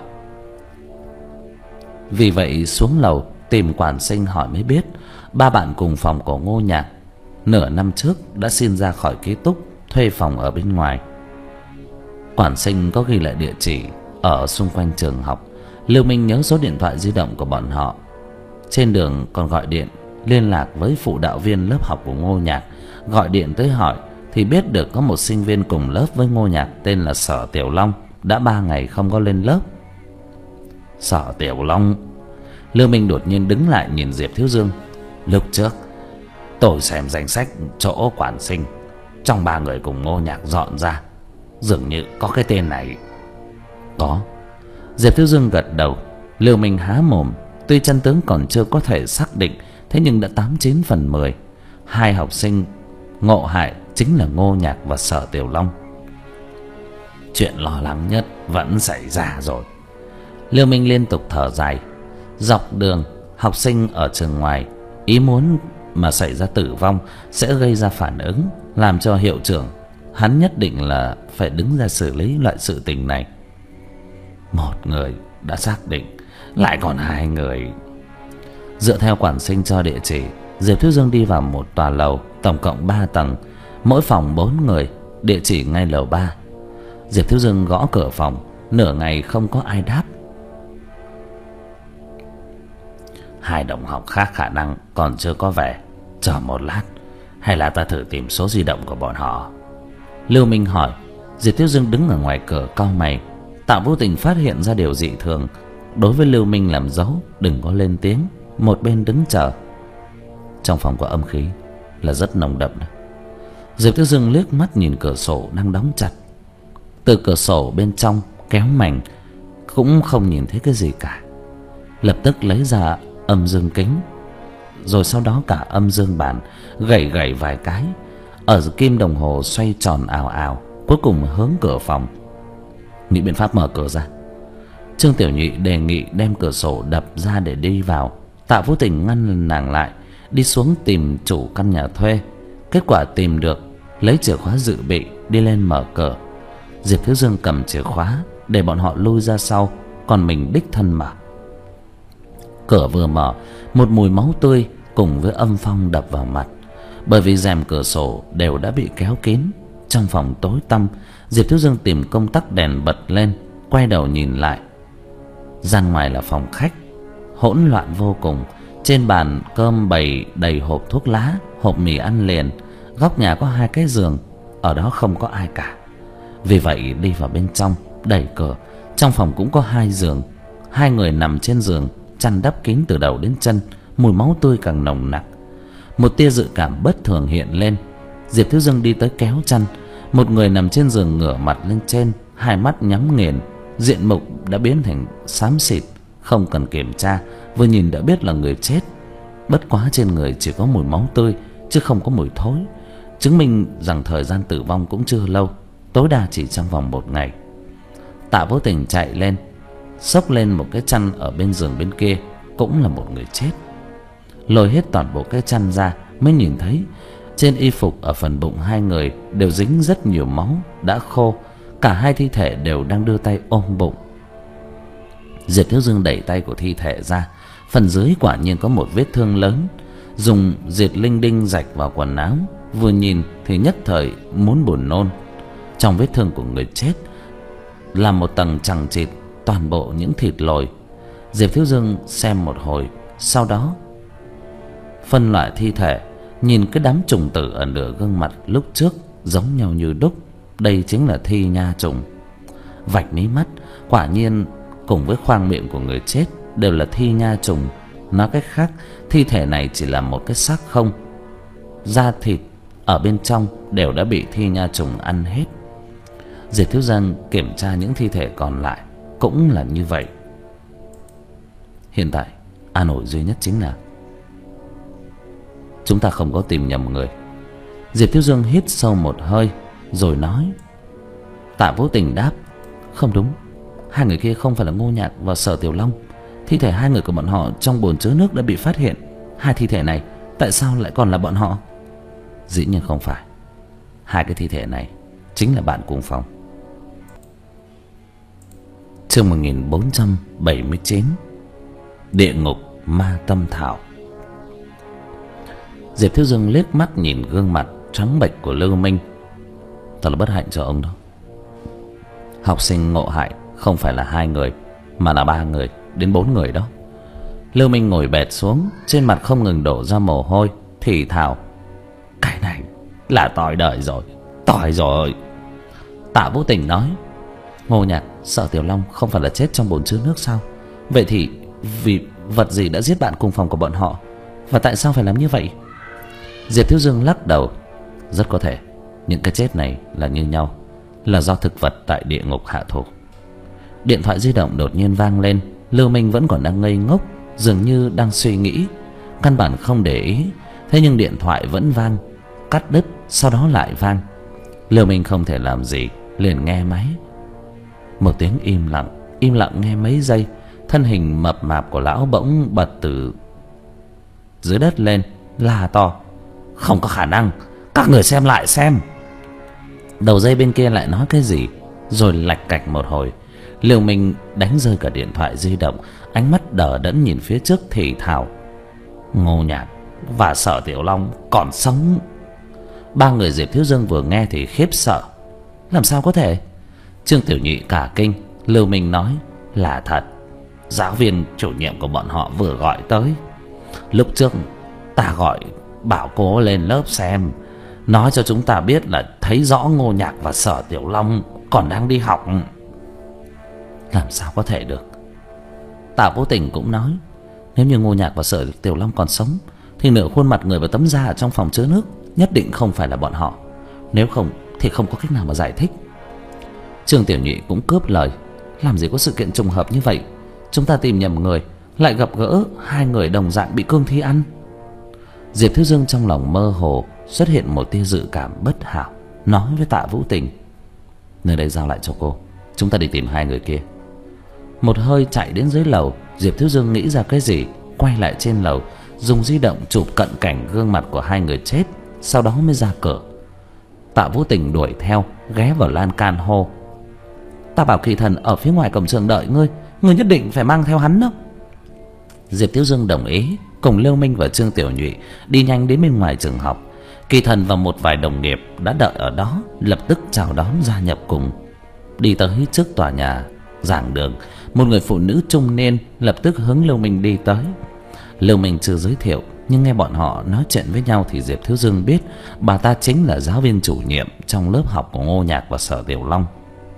Vì vậy xuống lầu tìm quản sinh hỏi mới biết, ba bạn cùng phòng của Ngô Nhạc nửa năm trước đã xin ra khỏi ký túc, thuê phòng ở bên ngoài. Quản sinh có ghi lại địa chỉ ở xung quanh trường học. Lưu Minh nhớ số điện thoại di động của bọn họ. Trên đường còn gọi điện liên lạc với phụ đạo viên lớp học của Ngô Nhạc. Gọi điện tới hỏi thì biết được có một sinh viên cùng lớp với Ngô Nhạc tên là Sở Tiểu Long đã ba ngày không có lên lớp. Sở Tiểu Long. Lưu Minh đột nhiên đứng lại nhìn Diệp Thiếu Dương. Lúc trước tôi xem danh sách chỗ quản sinh, trong ba người cùng Ngô Nhạc dọn ra, dường như có cái tên này. Có. Diệp Thiếu Dương gật đầu. Lưu Minh há mồm. Tuy chân tướng còn chưa có thể xác định, thế nhưng đã tám chín phần mười. Hai học sinh ngộ hại chính là Ngô Nhạc và Sở Tiểu Long. Chuyện lo lắng nhất vẫn xảy ra rồi. Lưu Minh liên tục thở dài. Dọc đường, học sinh ở trường ngoài ý muốn mà xảy ra tử vong sẽ gây ra phản ứng, làm cho hiệu trưởng hắn nhất định là phải đứng ra xử lý loại sự tình này. Một người đã xác định, lại còn hai người. Dựa theo quản sinh cho địa chỉ, Diệp Thiếu Dương đi vào một tòa lầu tổng cộng ba tầng, mỗi phòng bốn người, địa chỉ ngay lầu ba. Diệp Thiếu Dương gõ cửa phòng, nửa ngày không có ai đáp. Hai đồng học khác khả năng còn chưa có về, chờ một lát, hay là ta thử tìm số di động của bọn họ? Lưu Minh hỏi. Diệp Thiếu Dương đứng ở ngoài cửa cau mày. Tạo vô tình phát hiện ra điều dị thường, đối với Lưu Minh làm dấu đừng có lên tiếng, một bên đứng chờ. Trong phòng có âm khí là rất nồng đậm. Diệp Thiếu Dương liếc mắt nhìn cửa sổ đang đóng chặt. Từ cửa sổ bên trong kéo mảnh cũng không nhìn thấy cái gì cả. Lập tức lấy ra âm dương kính, rồi sau đó cả âm dương bàn, gảy gảy vài cái. Ở kim đồng hồ xoay tròn ào ào, cuối cùng hướng cửa phòng. Nghĩ biện pháp mở cửa ra. Trương Tiểu Nhụy đề nghị đem cửa sổ đập ra để đi vào. Tạ Vũ Tình ngăn nàng lại, đi xuống tìm chủ căn nhà thuê. Kết quả tìm được, lấy chìa khóa dự bị đi lên mở cửa. Diệp Thiếu Dương cầm chìa khóa để bọn họ lui ra sau, còn mình đích thân mở. Cửa vừa mở, một mùi máu tươi cùng với âm phong đập vào mặt. Bởi vì rèm cửa sổ đều đã bị kéo kín. Trong phòng tối tăm, Diệp Thiếu Dương tìm công tắc đèn bật lên, quay đầu nhìn lại. Gian ngoài là phòng khách, hỗn loạn vô cùng. Trên bàn cơm bày đầy hộp thuốc lá, hộp mì ăn liền. Góc nhà có hai cái giường, ở đó không có ai cả. Vì vậy đi vào bên trong, đẩy cửa. Trong phòng cũng có hai giường. Hai người nằm trên giường, chăn đắp kín từ đầu đến chân. Mùi máu tươi càng nồng nặc. Một tia dự cảm bất thường hiện lên. Diệp Thiếu Dương đi tới kéo chăn. Một người nằm trên giường ngửa mặt lên trên, hai mắt nhắm nghiền, diện mục đã biến thành xám xịt. Không cần kiểm tra, vừa nhìn đã biết là người chết. Bất quá trên người chỉ có mùi máu tươi, chứ không có mùi thối, chứng minh rằng thời gian tử vong cũng chưa lâu, tối đa chỉ trong vòng một ngày. Tạ Vô Tình chạy lên, xốc lên một cái chăn ở bên giường bên kia, cũng là một người chết. Lôi hết toàn bộ cái chăn ra mới nhìn thấy trên y phục ở phần bụng hai người đều dính rất nhiều máu đã khô. Cả hai thi thể đều đang đưa tay ôm bụng. Diệp Thiếu Dương đẩy tay của thi thể ra, phần dưới quả nhiên có một vết thương lớn, dùng diệt linh đinh rạch vào quần áo. Vừa nhìn thì nhất thời muốn buồn nôn. Trong vết thương của người chết là một tầng chằng chịt toàn bộ những thịt lồi. Diệp Thiếu Dương xem một hồi, sau đó phân loại thi thể, nhìn cái đám trùng tử ở nửa gương mặt lúc trước giống nhau như đúc. Đây chính là thi nha trùng. Vạch mí mắt, quả nhiên cùng với khoang miệng của người chết đều là thi nha trùng. Nói cách khác, thi thể này chỉ là một cái xác không, da thịt ở bên trong đều đã bị thi nha trùng ăn hết. Diệp Thiếu Dương kiểm tra những thi thể còn lại cũng là như vậy. Hiện tại an ủi duy nhất chính là chúng ta không có tìm nhầm người. Diệp Thiếu Dương hít sâu một hơi rồi nói. Tạ Vô Tình đáp. Không đúng, hai người kia không phải là Ngô Nhạc và Sở Tiểu Long. Thi thể hai người của bọn họ trong bồn chứa nước đã bị phát hiện. Hai thi thể này tại sao lại còn là bọn họ? Dĩ nhiên không phải. Hai cái thi thể này chính là bạn cùng phòng. Chương một nghìn bốn trăm bảy mươi chín. Địa ngục ma tâm thảo. Diệp Thiếu Dương liếc mắt nhìn gương mặt trắng bệch của Lưu Minh. Thật là bất hạnh cho ông đó. Học sinh ngộ hại không phải là hai người, mà là ba người đến bốn người đó. Lưu Minh ngồi bệt xuống, trên mặt không ngừng đổ ra mồ hôi, thì thào: Cái này là tỏi đời rồi, tỏi rồi. Tạ Vũ Tình nói: Ngô Nhạc, Sở Tiểu Long không phải là chết trong bồn chứa nước sao? Vậy thì vì vật gì đã giết bạn cùng phòng của bọn họ, và tại sao phải làm như vậy? Diệp Thiếu Dương lắc đầu: Rất có thể những cái chết này là như nhau, là do thực vật tại địa ngục hạ thủ. Điện thoại di động đột nhiên vang lên. Lưu Minh vẫn còn đang ngây ngốc, dường như đang suy nghĩ, căn bản không để ý. Thế nhưng điện thoại vẫn vang, cắt đứt, sau đó lại vang. Lưu Minh không thể làm gì, liền nghe máy. Một tiếng im lặng, im lặng nghe mấy giây. Thân hình mập mạp của lão bỗng bật từ dưới đất lên, la to: Không có khả năng, các người xem lại xem. Đầu dây bên kia lại nói cái gì, rồi lạch cạch một hồi. Lưu Minh đánh rơi cả điện thoại di động, ánh mắt đờ đẫn nhìn phía trước thì thào: Ngô Nhạc và Sở Tiểu Long còn sống. Ba người Diệp Thiếu Dương vừa nghe thì khiếp sợ: Làm sao có thể? Trương Tiểu Nhị cả kinh. Lưu Minh nói: Là thật, giáo viên chủ nhiệm của bọn họ vừa gọi tới. Lúc trước ta gọi bảo cô lên lớp xem, nói cho chúng ta biết là thấy rõ Ngô Nhạc và Sở Tiểu Long còn đang đi học. Làm sao có thể được? Tạ Vũ Tình cũng nói: Nếu như Ngô Nhạc và Sở Tiểu Long còn sống, thì nửa khuôn mặt người và tấm da ở trong phòng chứa nước nhất định không phải là bọn họ. Nếu không thì không có cách nào mà giải thích. Trương Tiểu Nhị cũng cướp lời: Làm gì có sự kiện trùng hợp như vậy? Chúng ta tìm nhầm người, lại gặp gỡ hai người đồng dạng bị cương thi ăn. Diệp Thiếu Dương trong lòng mơ hồ xuất hiện một tia dự cảm bất hảo, nói với Tạ Vũ Tình: Nơi đây giao lại cho cô, chúng ta đi tìm hai người kia. Một hơi chạy đến dưới lầu, Diệp Thiếu Dương nghĩ ra cái gì, quay lại trên lầu, dùng di động chụp cận cảnh gương mặt của hai người chết, sau đó mới ra cửa. Tạ Vũ Tình đuổi theo, ghé vào lan can hô: Ta bảo Kỳ Thần ở phía ngoài cổng trường đợi ngươi, ngươi nhất định phải mang theo hắn đó. Diệp Thiếu Dương đồng ý, cùng Lưu Minh và Trương Tiểu Nhụy đi nhanh đến bên ngoài trường học. Kỳ Thần và một vài đồng nghiệp đã đợi ở đó, lập tức chào đón gia nhập cùng. Đi tới trước tòa nhà giảng đường, một người phụ nữ trung niên lập tức hướng Lưu Minh đi tới. Lưu Minh chưa giới thiệu, nhưng nghe bọn họ nói chuyện với nhau thì Diệp Thiếu Dương biết bà ta chính là giáo viên chủ nhiệm trong lớp học của Ngô Nhạc và Sở Tiểu Long.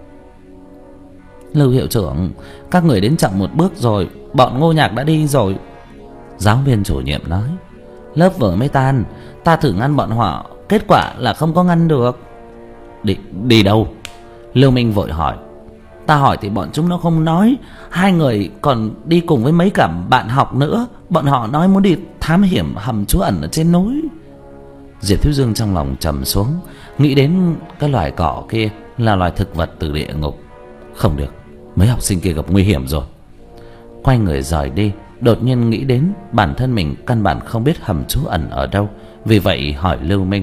Lưu hiệu trưởng, các người đến chậm một bước rồi, bọn Ngô Nhạc đã đi rồi. Giáo viên chủ nhiệm nói: Lớp vừa mới tan, ta thử ngăn bọn họ, kết quả là không có ngăn được. Đi, đi đâu? Lưu Minh vội hỏi. Ta hỏi thì bọn chúng nó không nói. Hai người còn đi cùng với mấy cả bạn học nữa. Bọn họ nói muốn đi thám hiểm hầm trú ẩn ở trên núi. Diệp Thiếu Dương trong lòng trầm xuống, nghĩ đến cái loài cỏ kia là loài thực vật từ địa ngục. Không được, mấy học sinh kia gặp nguy hiểm rồi. Quay người rời đi, đột nhiên nghĩ đến bản thân mình căn bản không biết hầm trú ẩn ở đâu, vì vậy hỏi Lưu Minh: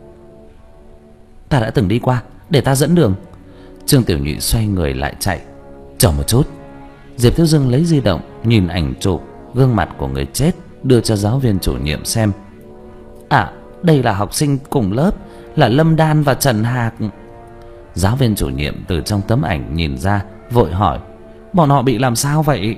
Ta đã từng đi qua, để ta dẫn đường. Trương Tiểu Nhụy xoay người lại chạy. Chờ một chút. Diệp Thiếu Dương lấy di động nhìn ảnh chụp gương mặt của người chết, đưa cho giáo viên chủ nhiệm xem. À, đây là học sinh cùng lớp, là Lâm Đan và Trần Hạc. Giáo viên chủ nhiệm từ trong tấm ảnh nhìn ra, vội hỏi: Bọn họ bị làm sao vậy?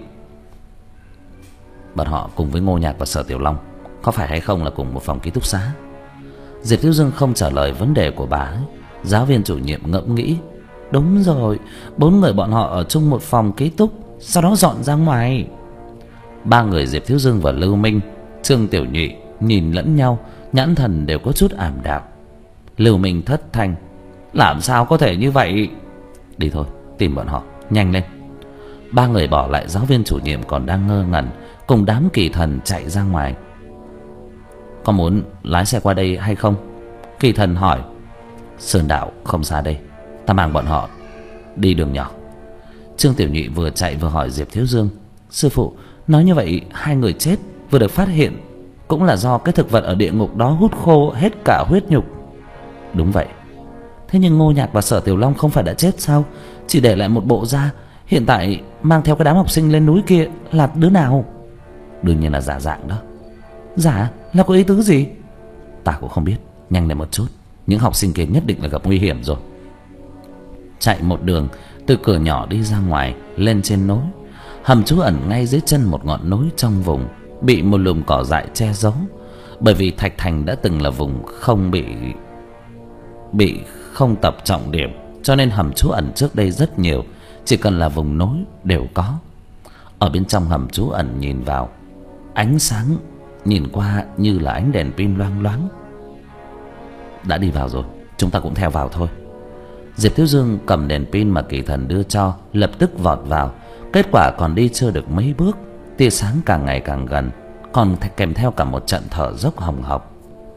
Bọn họ cùng với Ngô Nhạc và Sở Tiểu Long, có phải hay không là cùng một phòng ký túc xá? Diệp Thiếu Dương không trả lời vấn đề của bà ấy. Giáo viên chủ nhiệm ngẫm nghĩ: Đúng rồi, bốn người bọn họ ở chung một phòng ký túc, sau đó dọn ra ngoài. Ba người Diệp Thiếu Dương và Lưu Minh, Trương Tiểu Nhụy nhìn lẫn nhau, nhãn thần đều có chút ảm đạm. Lưu Minh thất thanh: Làm sao có thể như vậy? Đi thôi, tìm bọn họ, nhanh lên. Ba người bỏ lại giáo viên chủ nhiệm còn đang ngơ ngẩn, cùng đám Kỳ Thần chạy ra ngoài. Có muốn lái xe qua đây hay không? Kỳ Thần hỏi. Sơn Đạo không xa đây, ta mang bọn họ đi đường nhỏ. Trương Tiểu Nhụy vừa chạy vừa hỏi Diệp Thiếu Dương: Sư phụ, nói như vậy hai người chết vừa được phát hiện cũng là do cái thực vật ở địa ngục đó hút khô hết cả huyết nhục. Đúng vậy. Thế nhưng Ngô Nhạc và Sở Tiểu Long không phải đã chết sao? Chỉ để lại một bộ da. Hiện tại mang theo cái đám học sinh lên núi kia là đứa nào? Đương nhiên là giả dạng đó. Giả là có ý tứ gì? Ta cũng không biết. Nhanh lên một chút, những học sinh kia nhất định là gặp nguy hiểm rồi. Chạy một đường từ cửa nhỏ đi ra ngoài lên trên núi. Hầm trú ẩn ngay dưới chân một ngọn núi trong vùng bị một lùm cỏ dại che giấu. Bởi vì Thạch Thành đã từng là vùng không bị bị không tập trọng điểm, cho nên hầm trú ẩn trước đây rất nhiều, chỉ cần là vùng núi đều có. Ở bên trong hầm trú ẩn nhìn vào, ánh sáng nhìn qua như là ánh đèn pin loang loáng. Đã đi vào rồi, chúng ta cũng theo vào thôi. Diệp Thiếu Dương cầm đèn pin mà Kỳ Thần đưa cho, lập tức vọt vào. Kết quả còn đi chưa được mấy bước, tia sáng càng ngày càng gần, còn kèm theo cả một trận thở dốc hồng hộc.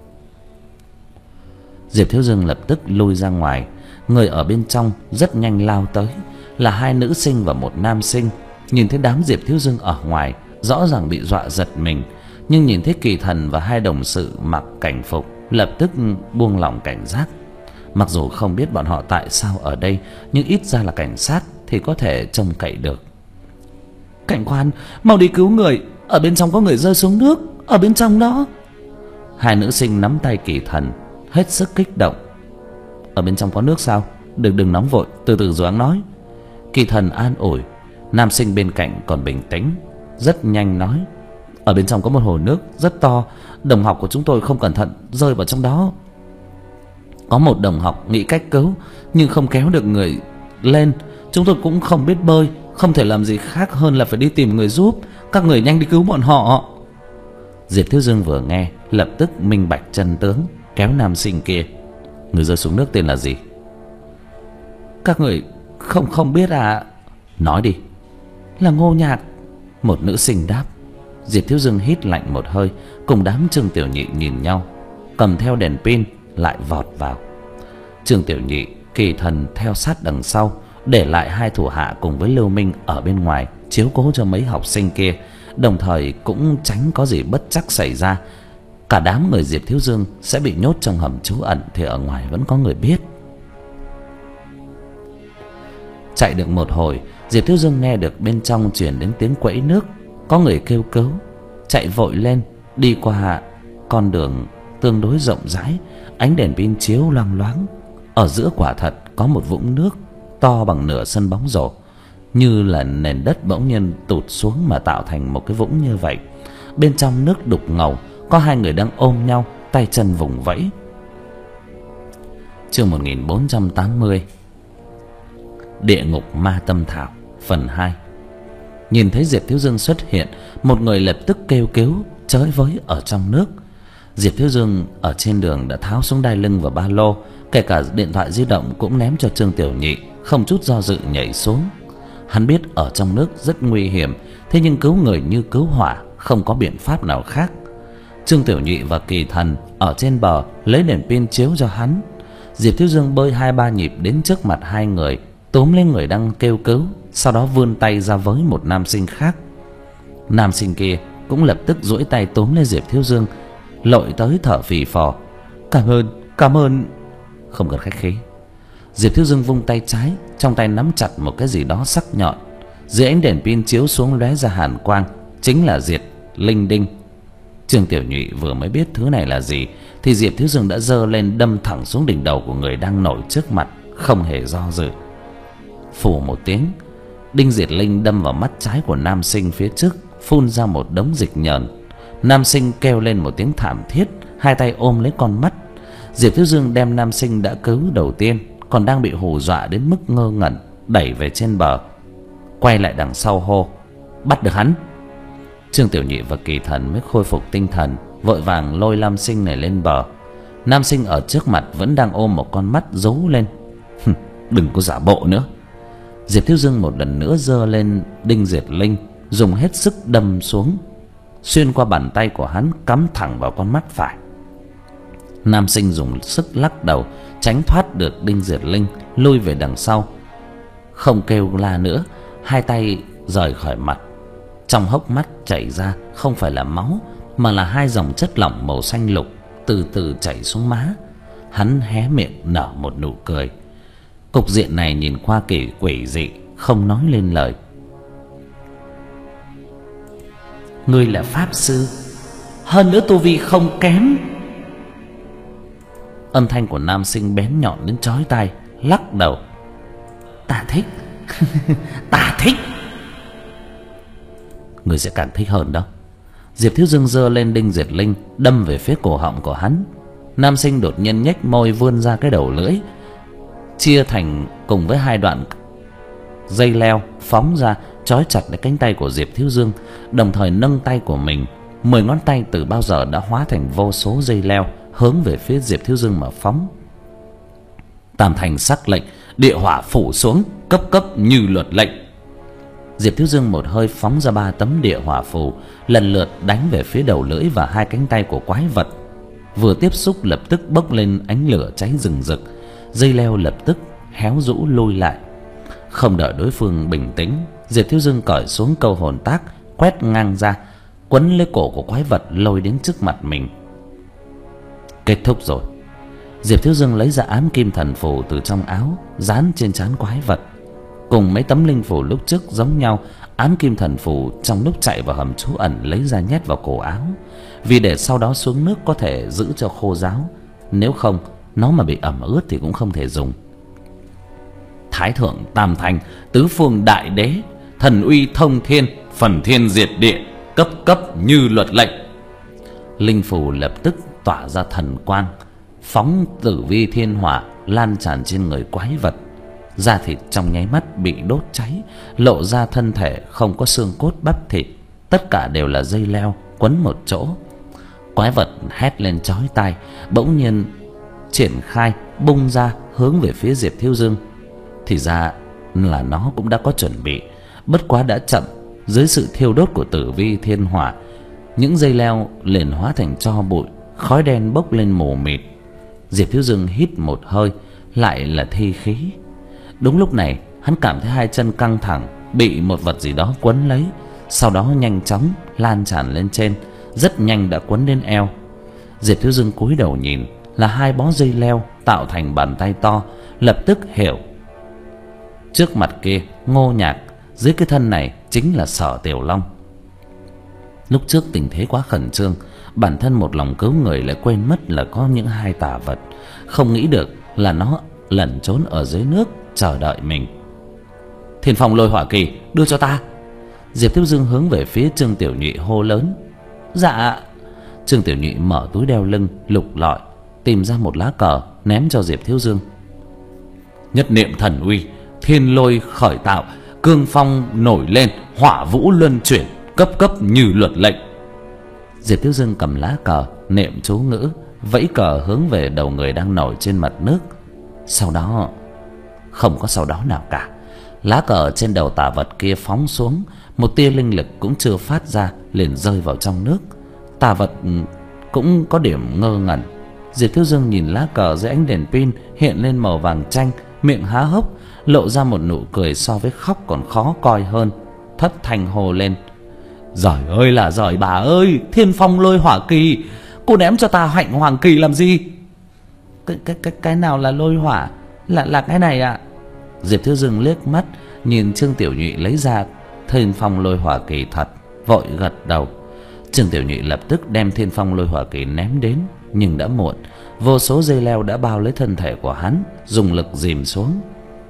Diệp Thiếu Dương lập tức lui ra ngoài. Người ở bên trong rất nhanh lao tới, là hai nữ sinh và một nam sinh. Nhìn thấy đám Diệp Thiếu Dương ở ngoài, rõ ràng bị dọa giật mình, nhưng nhìn thấy Kỳ Thần và hai đồng sự mặc cảnh phục, lập tức buông lỏng cảnh giác. Mặc dù không biết bọn họ tại sao ở đây, nhưng ít ra là cảnh sát thì có thể trông cậy được. Cảnh quan, mau đi cứu người, ở bên trong có người rơi xuống nước, ở bên trong đó. Hai nữ sinh nắm tay Kỳ Thần, hết sức kích động. Ở bên trong có nước sao? Đừng đừng nóng vội, từ từ rồi anh nói. Kỳ Thần an ủi. Nam sinh bên cạnh còn bình tĩnh, rất nhanh nói: ở bên trong có một hồ nước rất to, đồng học của chúng tôi không cẩn thận rơi vào trong đó. Có một đồng học nghĩ cách cứu nhưng không kéo được người lên. Chúng tôi cũng không biết bơi, không thể làm gì khác hơn là phải đi tìm người giúp. Các người nhanh đi cứu bọn họ. Diệp Thiếu Dương vừa nghe lập tức minh bạch chân tướng, kéo nam sinh kia: người rơi xuống nước tên là gì? Các người không không biết à? Nói đi. Là Ngô Nhạc. Một nữ sinh đáp. Diệp Thiếu Dương hít lạnh một hơi, cùng đám Trương Tiểu Nhị nhìn nhau, cầm theo đèn pin lại vọt vào. Trương Tiểu Nhị, Kỳ Thần theo sát đằng sau, để lại hai thủ hạ cùng với Lưu Minh ở bên ngoài chiếu cố cho mấy học sinh kia, đồng thời cũng tránh có gì bất trắc xảy ra. Cả đám người Diệp Thiếu Dương sẽ bị nhốt trong hầm trú ẩn thì ở ngoài vẫn có người biết. Chạy được một hồi, Diệp Thiếu Dương nghe được bên trong truyền đến tiếng quẫy nước, có người kêu cứu. Chạy vội lên, đi qua con đường tương đối rộng rãi, ánh đèn pin chiếu loang loáng. Ở giữa quả thật có một vũng nước to bằng nửa sân bóng rổ, như là nền đất bỗng nhiên tụt xuống mà tạo thành một cái vũng như vậy. Bên trong nước đục ngầu, có hai người đang ôm nhau, tay chân vùng vẫy. Chương một nghìn bốn trăm tám mươi. Địa ngục ma tâm thảo phần hai. Nhìn thấy Diệp Thiếu Dương xuất hiện, một người lập tức kêu cứu chới với ở trong nước. Diệp Thiếu Dương ở trên đường đã tháo xuống đai lưng và ba lô, kể cả điện thoại di động cũng ném cho Trương Tiểu Nhị, không chút do dự nhảy xuống. Hắn biết ở trong nước rất nguy hiểm, thế nhưng cứu người như cứu hỏa, không có biện pháp nào khác. Trương Tiểu Nhị và Kỳ Thần ở trên bờ lấy đèn pin chiếu cho hắn. Diệp Thiếu Dương bơi hai ba nhịp đến trước mặt hai người, túm lên người đang kêu cứu, sau đó vươn tay ra với một nam sinh khác. Nam sinh kia cũng lập tức duỗi tay túm lên Diệp Thiếu Dương, lội tới thở phì phò: cảm ơn, cảm ơn. Không cần khách khí. Diệp Thiếu Dương vung tay trái, trong tay nắm chặt một cái gì đó sắc nhọn. Dưới ánh đèn pin chiếu xuống lóe ra hàn quang, chính là diệt linh đinh. Trương Tiểu Nhị vừa mới biết thứ này là gì thì Diệp Thiếu Dương đã giơ lên đâm thẳng xuống đỉnh đầu của người đang nổi trước mặt, không hề do dự. Phù một tiếng, đinh diệt linh đâm vào mắt trái của nam sinh phía trước, phun ra một đống dịch nhờn. Nam sinh kêu lên một tiếng thảm thiết, hai tay ôm lấy con mắt. Diệp Thiếu Dương đem nam sinh đã cứu đầu tiên, còn đang bị hù dọa đến mức ngơ ngẩn, đẩy về trên bờ, quay lại đằng sau hô: bắt được hắn. Trương Tiểu Nhị và Kỳ Thần mới khôi phục tinh thần, vội vàng lôi nam sinh này lên bờ. Nam sinh ở trước mặt vẫn đang ôm một con mắt rú lên: đừng có giả bộ nữa. Diệp Thiếu Dương một lần nữa giơ lên đinh diệt linh, dùng hết sức đâm xuống, xuyên qua bàn tay của hắn, cắm thẳng vào con mắt phải. Nam sinh dùng sức lắc đầu tránh thoát được đinh diệt linh, lui về đằng sau, không kêu la nữa, hai tay rời khỏi mặt. Trong hốc mắt chảy ra không phải là máu, mà là hai dòng chất lỏng màu xanh lục từ từ chảy xuống má. Hắn hé miệng nở một nụ cười. Cục diện này nhìn qua kỳ quỷ dị, không nói lên lời. Ngươi là pháp sư, hơn nữa tu vi không kém. Âm thanh của nam sinh bén nhọn đến chói tai, lắc đầu: ta thích, Ta thích. Người sẽ càng thích hơn đó. Diệp Thiếu Dương giơ lên đinh diệt linh đâm về phía cổ họng của hắn. Nam sinh đột nhiên nhếch môi vươn ra cái đầu lưỡi chia thành cùng với hai đoạn dây leo phóng ra trói chặt lấy cánh tay của Diệp Thiếu Dương, đồng thời nâng tay của mình. Mười ngón tay từ bao giờ đã hóa thành vô số dây leo hướng về phía Diệp Thiếu Dương mà phóng. Tam Thành sắc lệnh, địa hỏa phủ xuống, cấp cấp như luật lệnh. Diệp Thiếu Dương một hơi phóng ra ba tấm địa hỏa phù, lần lượt đánh về phía đầu lưỡi và hai cánh tay của quái vật. Vừa tiếp xúc lập tức bốc lên ánh lửa cháy rừng rực, dây leo lập tức héo rũ lui lại. Không đợi đối phương bình tĩnh, Diệp Thiếu Dương cởi xuống câu hồn tác, quét ngang ra, quấn lấy cổ của quái vật lôi đến trước mặt mình. Kết thúc rồi. Diệp Thiếu Dương lấy ra ám kim thần phù từ trong áo, dán trên trán quái vật. Cùng mấy tấm linh phù lúc trước giống nhau, ám kim thần phù trong lúc chạy vào hầm trú ẩn lấy ra nhét vào cổ áo, vì để sau đó xuống nước có thể giữ cho khô ráo, nếu không nó mà bị ẩm ướt thì cũng không thể dùng. Thái thượng tam thành, tứ phương đại đế, thần uy thông thiên, phần thiên diệt địa, cấp cấp như luật lệnh. Linh phù lập tức tỏa ra thần quang, phóng tử vi thiên hỏa lan tràn trên người quái vật. Da thịt trong nháy mắt bị đốt cháy, lộ ra thân thể không có xương cốt bắp thịt, tất cả đều là dây leo quấn một chỗ. Quái vật hét lên chói tai, bỗng nhiên triển khai bung ra hướng về phía Diệp Thiếu Dương. Thì ra là nó cũng đã có chuẩn bị, bất quá đã chậm. Dưới sự thiêu đốt của tử vi thiên hỏa, những dây leo liền hóa thành tro bụi, khói đen bốc lên mù mịt. Diệp Thiếu Dương hít một hơi, lại là thi khí. Đúng lúc này hắn cảm thấy hai chân căng thẳng, bị một vật gì đó quấn lấy, sau đó nhanh chóng lan tràn lên trên, rất nhanh đã quấn đến eo. Diệp Thiếu Dương cúi đầu nhìn, là hai bó dây leo tạo thành bàn tay to, lập tức hiểu. Trước mặt kia Ngô Nhạc, dưới cái thân này chính là Sở Tiểu Long. Lúc trước tình thế quá khẩn trương, bản thân một lòng cứu người lại quên mất là có những hai tà vật, không nghĩ được là nó lẩn trốn ở dưới nước chờ đợi mình. Thiên Phong Lôi Hỏa Kỳ, đưa cho ta. Diệp Thiếu Dương hướng về phía Trương Tiểu Nhụy hô lớn. Dạ. Trương Tiểu Nhụy mở túi đeo lưng lục lọi, tìm ra một lá cờ ném cho Diệp Thiếu Dương. Nhất niệm thần uy, thiên lôi khởi tạo, cương phong nổi lên, hỏa vũ luân chuyển, cấp cấp như luật lệnh. Diệp Thiếu Dương cầm lá cờ niệm chú ngữ, vẫy cờ hướng về đầu người đang nổi trên mặt nước. Sau đó không có sau đó nào cả. Lá cờ trên đầu tà vật kia phóng xuống, một tia linh lực cũng chưa phát ra liền rơi vào trong nước. Tà vật cũng có điểm ngơ ngẩn. Diệp Thiếu Dương nhìn lá cờ dưới ánh đèn pin hiện lên màu vàng chanh, miệng há hốc, lộ ra một nụ cười so với khóc còn khó coi hơn, thất thanh hô lên. Giỏi ơi là giỏi bà ơi, Thiên Phong Lôi Hỏa Kỳ, cô ném cho ta Hạnh Hoàng Kỳ làm gì? Cái cái cái cái nào là lôi hỏa? Là là cái này ạ. À? Diệp Thiếu Dương liếc mắt nhìn Trương Tiểu Nhụy lấy ra Thiên Phong Lôi Hỏa Kỳ thật, vội gật đầu. Trương Tiểu Nhụy lập tức đem Thiên Phong Lôi Hỏa Kỳ ném đến, nhưng đã muộn. Vô số dây leo đã bao lấy thân thể của hắn, dùng lực dìm xuống.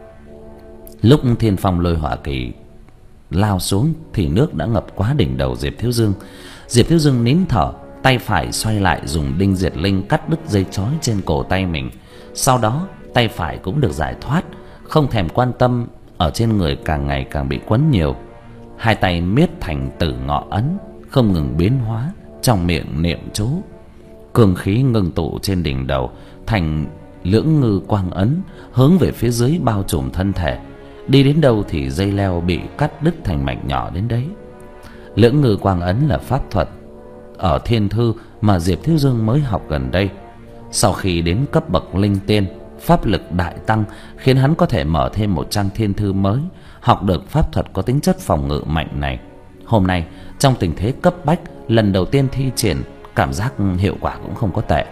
Lúc Thiên Phong Lôi Hỏa Kỳ lao xuống thì nước đã ngập quá đỉnh đầu Diệp Thiếu Dương. Diệp Thiếu Dương nín thở, tay phải xoay lại dùng đinh diệt linh cắt đứt dây trói trên cổ tay mình. Sau đó tay phải cũng được giải thoát, không thèm quan tâm ở trên người càng ngày càng bị quấn nhiều. Hai tay miết thành tử ngọ ấn, không ngừng biến hóa, trong miệng niệm chú. Cương khí ngưng tụ trên đỉnh đầu thành lưỡng ngư quang ấn, hướng về phía dưới bao trùm thân thể. Đi đến đâu thì dây leo bị cắt đứt thành mảnh nhỏ đến đấy. Lưỡng ngư quang ấn là pháp thuật ở thiên thư mà Diệp Thiếu Dương mới học gần đây. Sau khi đến cấp bậc linh tiên, pháp lực đại tăng, khiến hắn có thể mở thêm một trang thiên thư mới, học được pháp thuật có tính chất phòng ngự mạnh này. Hôm nay trong tình thế cấp bách, lần đầu tiên thi triển, cảm giác hiệu quả cũng không có tệ.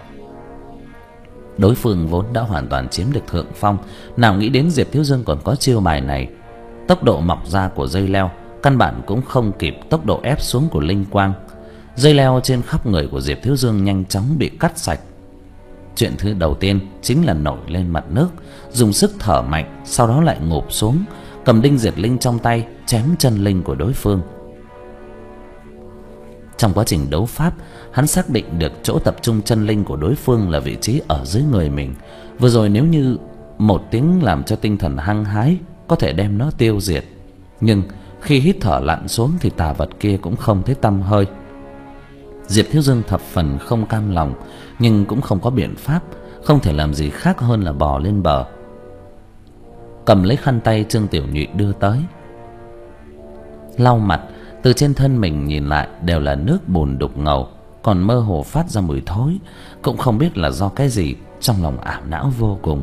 Đối phương vốn đã hoàn toàn chiếm được thượng phong, nào nghĩ đến Diệp Thiếu Dương còn có chiêu bài này. Tốc độ mọc ra của dây leo căn bản cũng không kịp tốc độ ép xuống của linh quang. Dây leo trên khắp người của Diệp Thiếu Dương nhanh chóng bị cắt sạch. Chuyện thứ đầu tiên chính là nổi lên mặt nước, dùng sức thở mạnh, sau đó lại ngụp xuống, cầm đinh diệt linh trong tay chém chân linh của đối phương. Trong quá trình đấu pháp, hắn xác định được chỗ tập trung chân linh của đối phương là vị trí ở dưới người mình. Vừa rồi nếu như một tiếng làm cho tinh thần hăng hái có thể đem nó tiêu diệt, nhưng khi hít thở lặn xuống thì tà vật kia cũng không thấy tăm hơi. Diệp Thiếu Dương thập phần không cam lòng, nhưng cũng không có biện pháp, không thể làm gì khác hơn là bò lên bờ. Cầm lấy khăn tay Trương Tiểu Nhụy đưa tới, lau mặt. Từ trên thân mình nhìn lại đều là nước bùn đục ngầu, còn mơ hồ phát ra mùi thối. Cũng không biết là do cái gì, trong lòng ảo não vô cùng.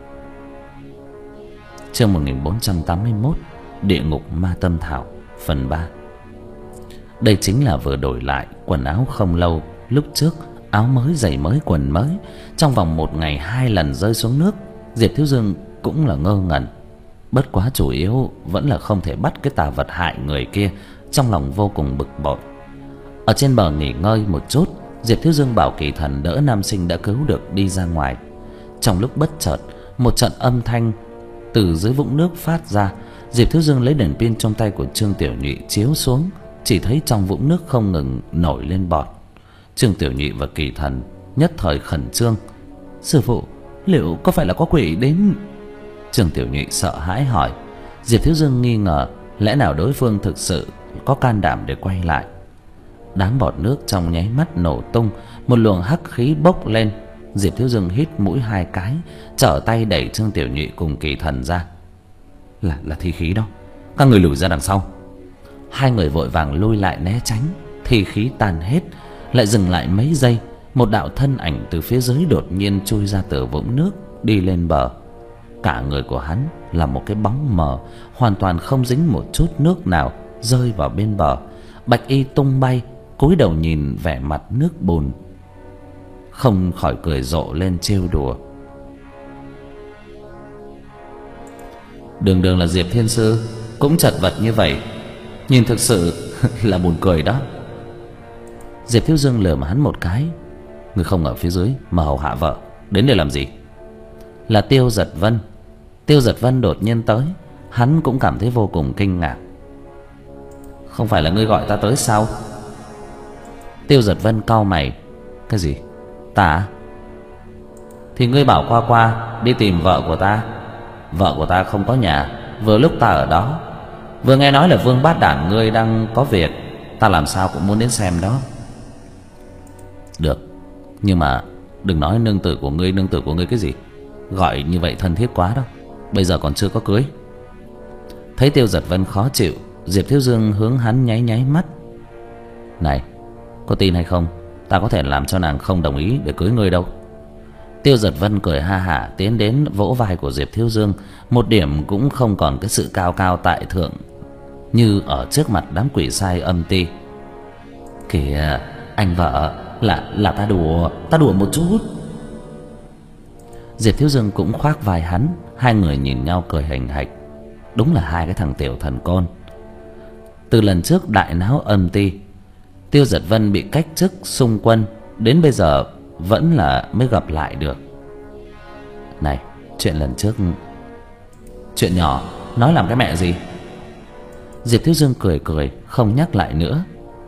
Chương một nghìn bốn trăm tám mươi mốt, Địa ngục ma tâm thảo, phần ba. Đây chính là vừa đổi lại quần áo không lâu. Lúc trước áo mới, giày mới, quần mới, trong vòng một ngày hai lần rơi xuống nước. Diệp Thiếu Dương cũng là ngơ ngẩn. Bất quá chủ yếu vẫn là không thể bắt cái tà vật hại người kia, trong lòng vô cùng bực bội. Ở trên bờ nghỉ ngơi một chút, Diệp Thiếu Dương bảo Kỳ Thần đỡ nam sinh đã cứu được đi ra ngoài. Trong lúc bất chợt, một trận âm thanh từ dưới vũng nước phát ra. Diệp Thiếu Dương lấy đèn pin trong tay của Trương Tiểu Nhụy chiếu xuống, chỉ thấy trong vũng nước không ngừng nổi lên bọt. Trương Tiểu Nhụy và Kỳ Thần nhất thời khẩn trương. Sư phụ, liệu có phải là có quỷ đến? Trương Tiểu Nhụy sợ hãi hỏi. Diệp Thiếu Dương nghi ngờ lẽ nào đối phương thực sự có can đảm để quay lại. Đám bọt nước trong nháy mắt nổ tung, một luồng hắc khí bốc lên. Diệp Thiếu Dương hít mũi hai cái, trở tay đẩy Trương Tiểu Nhụy cùng Kỳ Thần ra. Là là thi khí đó, các người lùi ra đằng sau. Hai người vội vàng lui lại né tránh. Thi khí tan hết, lại dừng lại mấy giây. Một đạo thân ảnh từ phía dưới đột nhiên chui ra từ vũng nước, đi lên bờ. Cả người của hắn là một cái bóng mờ, hoàn toàn không dính một chút nước nào, rơi vào bên bờ. Bạch y tung bay, cúi đầu nhìn vẻ mặt nước bùn, không khỏi cười rộ lên trêu đùa. Đường đường là Diệp Thiên Sư cũng chật vật như vậy, nhìn thực sự là buồn cười đó. Diệp Thiếu Dương lườm hắn một cái. Người không ở phía dưới mà hầu hạ vợ, đến đây làm gì? Là Tiêu Giật Vân. Tiêu Giật Vân đột nhiên tới, hắn cũng cảm thấy vô cùng kinh ngạc. Không phải là ngươi gọi ta tới sao? Tiêu Giật Vân cau mày. Cái gì? Ta? Thì ngươi bảo qua qua đi tìm vợ của ta. Vợ của ta không có nhà, vừa lúc ta ở đó, vừa nghe nói là Vương Bát Đản ngươi đang có việc, ta làm sao cũng muốn đến xem đó. Được, nhưng mà đừng nói nương tử của ngươi. Nương tử của ngươi cái gì? Gọi như vậy thân thiết quá đó, bây giờ còn chưa có cưới. Thấy Tiêu Giật Vân khó chịu, Diệp Thiếu Dương hướng hắn nháy nháy mắt. Này, có tin hay không, ta có thể làm cho nàng không đồng ý để cưới ngươi đâu. Tiêu Giật Vân cười ha hả tiến đến vỗ vai của Diệp Thiếu Dương, một điểm cũng không còn cái sự cao cao tại thượng như ở trước mặt đám quỷ sai âm ti. Kìa anh vợ, là là ta đùa, ta đùa một chút. Diệp Thiếu Dương cũng khoác vai hắn, hai người nhìn nhau cười hành hạch. Đúng là hai cái thằng tiểu thần côn. Từ lần trước đại náo âm ti, Tiêu Giật Vân bị cách chức xung quân, đến bây giờ vẫn là mới gặp lại được. Này, chuyện lần trước, chuyện nhỏ, nói làm cái mẹ gì? Diệp Thiếu Dương cười cười, không nhắc lại nữa.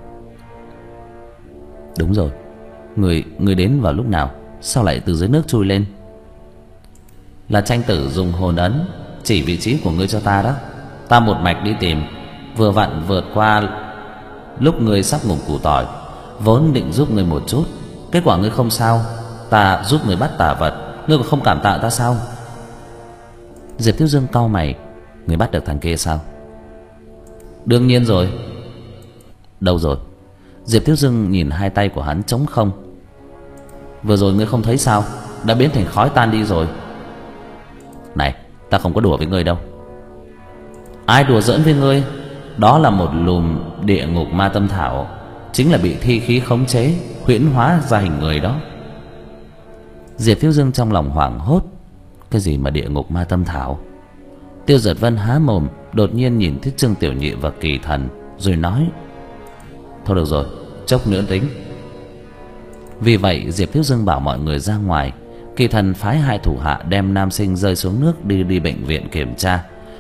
Đúng rồi, người người đến vào lúc nào? Sao lại từ dưới nước chui lên? Là Tranh Tử dùng hồn ấn chỉ vị trí của ngươi cho ta đó. Ta một mạch đi tìm, vừa vặn vượt qua lúc ngươi sắp ngủ củ tỏi, vốn định giúp ngươi một chút, kết quả ngươi không sao, ta giúp ngươi bắt tà vật, ngươi còn không cảm tạ ta sao? Diệp Thiếu Dương cau mày. Ngươi bắt được thằng kia sao? Đương nhiên rồi. Đâu rồi? Diệp Thiếu Dương nhìn hai tay của hắn trống không. Vừa rồi ngươi không thấy sao, đã biến thành khói tan đi rồi. Này, ta không có đùa với ngươi đâu. Ai đùa giỡn với ngươi? Đó là một lùm địa ngục ma tâm thảo, chính là bị thi khí khống chế, huyễn hóa ra hình người đó. Diệp Thiếu Dương trong lòng hoảng hốt. Cái gì mà địa ngục ma tâm thảo? Tiêu Giật Vân há mồm, đột nhiên nhìn thấy Trương Tiểu Nhị và Kỳ Thần, rồi nói: Thôi được rồi, chốc nữa tính. Vì vậy Diệp Thiếu Dương bảo mọi người ra ngoài. Kỳ Thần phái hai thủ hạ đem nam sinh rơi xuống nước đi đi bệnh viện kiểm tra.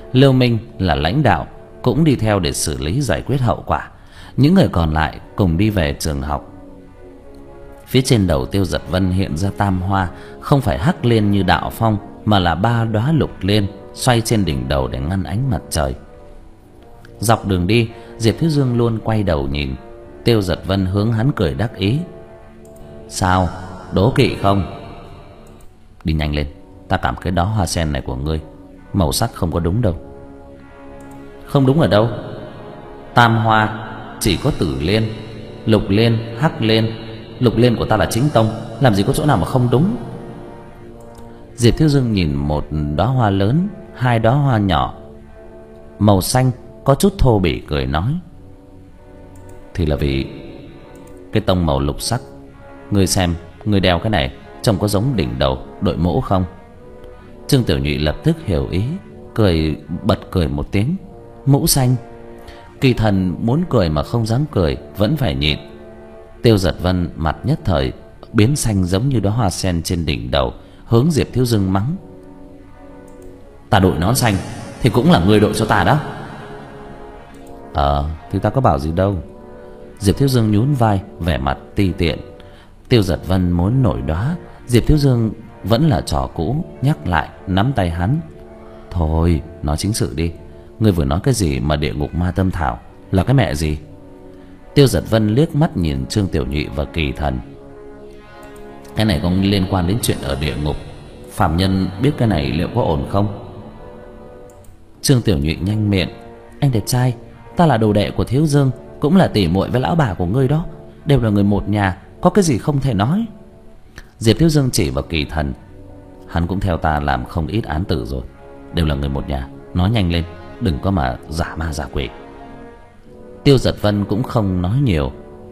Lưu Minh là lãnh đạo cũng đi theo để xử lý giải quyết hậu quả. Những người còn lại cùng đi về trường học. Phía trên đầu Tiêu Giật Vân hiện ra tam hoa, không phải hắc liên như Đạo Phong, mà là ba đóa lục liên xoay trên đỉnh đầu để ngăn ánh mặt trời. Dọc đường đi, Diệp Thiếu Dương luôn quay đầu nhìn. Tiêu Giật Vân hướng hắn cười đắc ý. Sao, đố kỵ không? Đi nhanh lên, ta cảm cái đóa hoa sen này của ngươi màu sắc không có đúng đâu. Không đúng ở đâu? Tam hoa chỉ có tử liên, lục liên, hắc liên. Lục liên của ta là chính tông, làm gì có chỗ nào mà không đúng. Diệp Thiếu Dương nhìn một đóa hoa lớn, hai đóa hoa nhỏ màu xanh có chút thô bỉ, cười nói. Thì là vì cái tông màu lục sắc. Ngươi xem, ngươi đeo cái này trông có giống đỉnh đầu đội mũ không? Trương Tiểu Nhụy lập tức hiểu ý, cười bật cười một tiếng. Mũ xanh? Kỳ Thần muốn cười mà không dám cười, vẫn phải nhịn. Tiêu Giật Vân mặt nhất thời biến xanh giống như đóa hoa sen trên đỉnh đầu, hướng Diệp Thiếu Dương mắng. Ta đội nón xanh thì cũng là ngươi đội cho ta đó. Ờ thì ta có bảo gì đâu. Diệp Thiếu Dương nhún vai, vẻ mặt ti tiện. Tiêu Giật Vân muốn nổi đóa, Diệp Thiếu Dương vẫn là trò cũ, nhắc lại, nắm tay hắn. Thôi nói chính sự đi. Ngươi vừa nói cái gì mà địa ngục ma tâm thảo là cái mẹ gì? Tiêu Giật Vân liếc mắt nhìn Trương Tiểu Nhụy và Kỳ Thần. Cái này có liên quan đến chuyện ở địa ngục. Phạm nhân biết cái này liệu có ổn không? Trương Tiểu Nhụy nhanh miệng. Anh đẹp trai, ta là đồ đệ của Thiếu Dương, cũng là tỉ muội với lão bà của ngươi đó, đều là người một nhà, có cái gì không thể nói. Diệp Thiếu Dương chỉ vào Kỳ Thần. Hắn cũng theo ta làm không ít án tử rồi, đều là người một nhà. Nói nhanh lên, đừng có mà giả ma giả quỷ. Tiêu Giật Vân cũng không nói nhiều.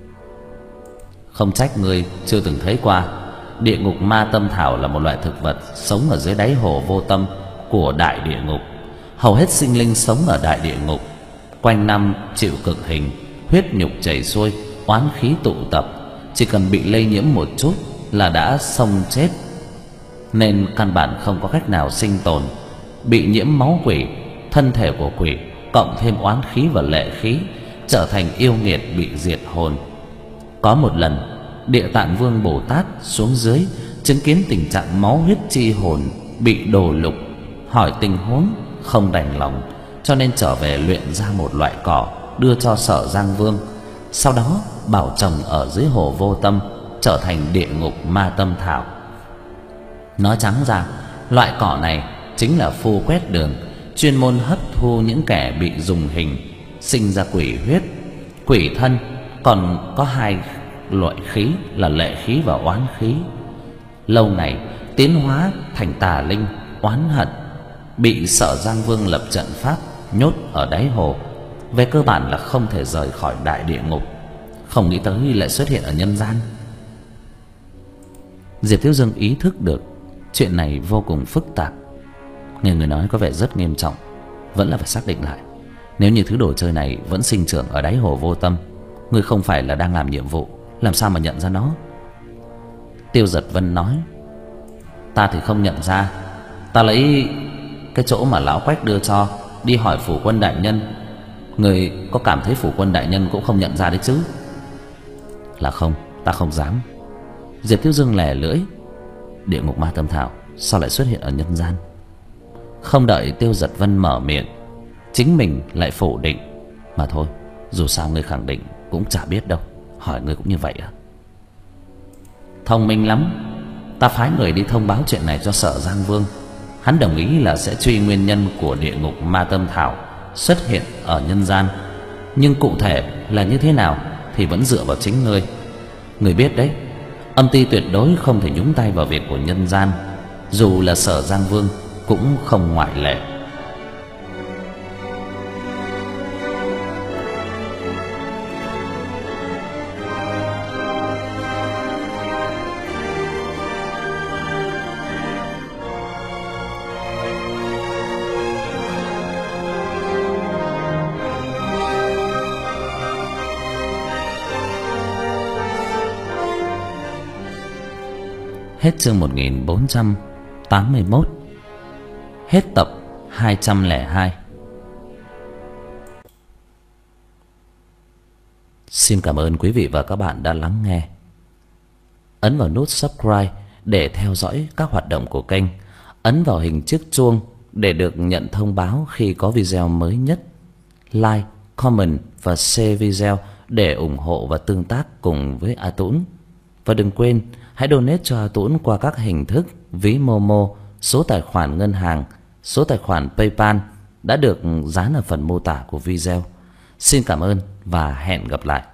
Không trách ngươi chưa từng thấy qua. Địa ngục ma tâm thảo là một loại thực vật sống ở dưới đáy hồ vô tâm của đại địa ngục. Hầu hết sinh linh sống ở đại địa ngục quanh năm chịu cực hình, huyết nhục chảy xuôi, oán khí tụ tập, chỉ cần bị lây nhiễm một chút là đã xông chết, nên căn bản không có cách nào sinh tồn. Bị nhiễm máu quỷ, thân thể của quỷ cộng thêm oán khí và lệ khí, trở thành yêu nghiệt bị diệt hồn. Có một lần, Địa Tạng Vương Bồ Tát xuống dưới chứng kiến tình trạng máu huyết chi hồn bị đổ lục, hỏi tình huống không đành lòng, cho nên trở về luyện ra một loại cỏ đưa cho Sở Giang Vương, sau đó bảo trồng ở dưới hồ vô tâm, trở thành địa ngục ma tâm thảo. Nói trắng ra, loại cỏ này chính là phu quét đường, chuyên môn hấp thu những kẻ bị dùng hình, sinh ra quỷ huyết, quỷ thân. Còn có hai loại khí là lệ khí và oán khí. Lâu ngày tiến hóa thành tà linh, oán hận, bị Sở Giang Vương lập trận pháp nhốt ở đáy hồ. Về cơ bản là không thể rời khỏi đại địa ngục. Không nghĩ tới lại xuất hiện ở nhân gian. Diệp Thiếu Dương ý thức được chuyện này vô cùng phức tạp. Nghe người nói có vẻ rất nghiêm trọng, vẫn là phải xác định lại. Nếu như thứ đồ chơi này vẫn sinh trưởng ở đáy hồ vô tâm, ngươi không phải là đang làm nhiệm vụ, làm sao mà nhận ra nó? Tiêu Giật Vân nói. Ta thì không nhận ra. Ta lấy cái chỗ mà lão Quách đưa cho, đi hỏi phủ quân đại nhân. Người có cảm thấy phủ quân đại nhân cũng không nhận ra đấy chứ? Là không, ta không dám. Diệp Thiếu Dương lè lưỡi. Địa ngục ma tâm thảo sao lại xuất hiện ở nhân gian? Không đợi Tiêu Giật Vân mở miệng, chính mình lại phủ định. Mà thôi, dù sao ngươi khẳng định cũng chả biết đâu, hỏi ngươi cũng như vậy à? Thông minh lắm. Ta phái người đi thông báo chuyện này cho Sở Giang Vương. Hắn đồng ý là sẽ truy nguyên nhân của địa ngục ma tâm thảo xuất hiện ở nhân gian, nhưng cụ thể là như thế nào thì vẫn dựa vào chính ngươi. Ngươi biết đấy, âm ty tuyệt đối không thể nhúng tay vào việc của nhân gian, dù là Sở Giang Vương cũng không ngoại lệ. Hết chương một nghìn bốn trăm tám mươi mốt. Hết tập hai trăm lẻ hai. Xin cảm ơn quý vị và các bạn đã lắng nghe. Ấn vào nút subscribe để theo dõi các hoạt động của kênh. Ấn vào hình chiếc chuông để được nhận thông báo khi có video mới nhất. Like, comment và share video để ủng hộ và tương tác cùng với A Tũng. Và đừng quên hãy donate cho A Tũng qua các hình thức ví Momo, số tài khoản ngân hàng, số tài khoản PayPal đã được dán ở phần mô tả của video. Xin cảm ơn và hẹn gặp lại.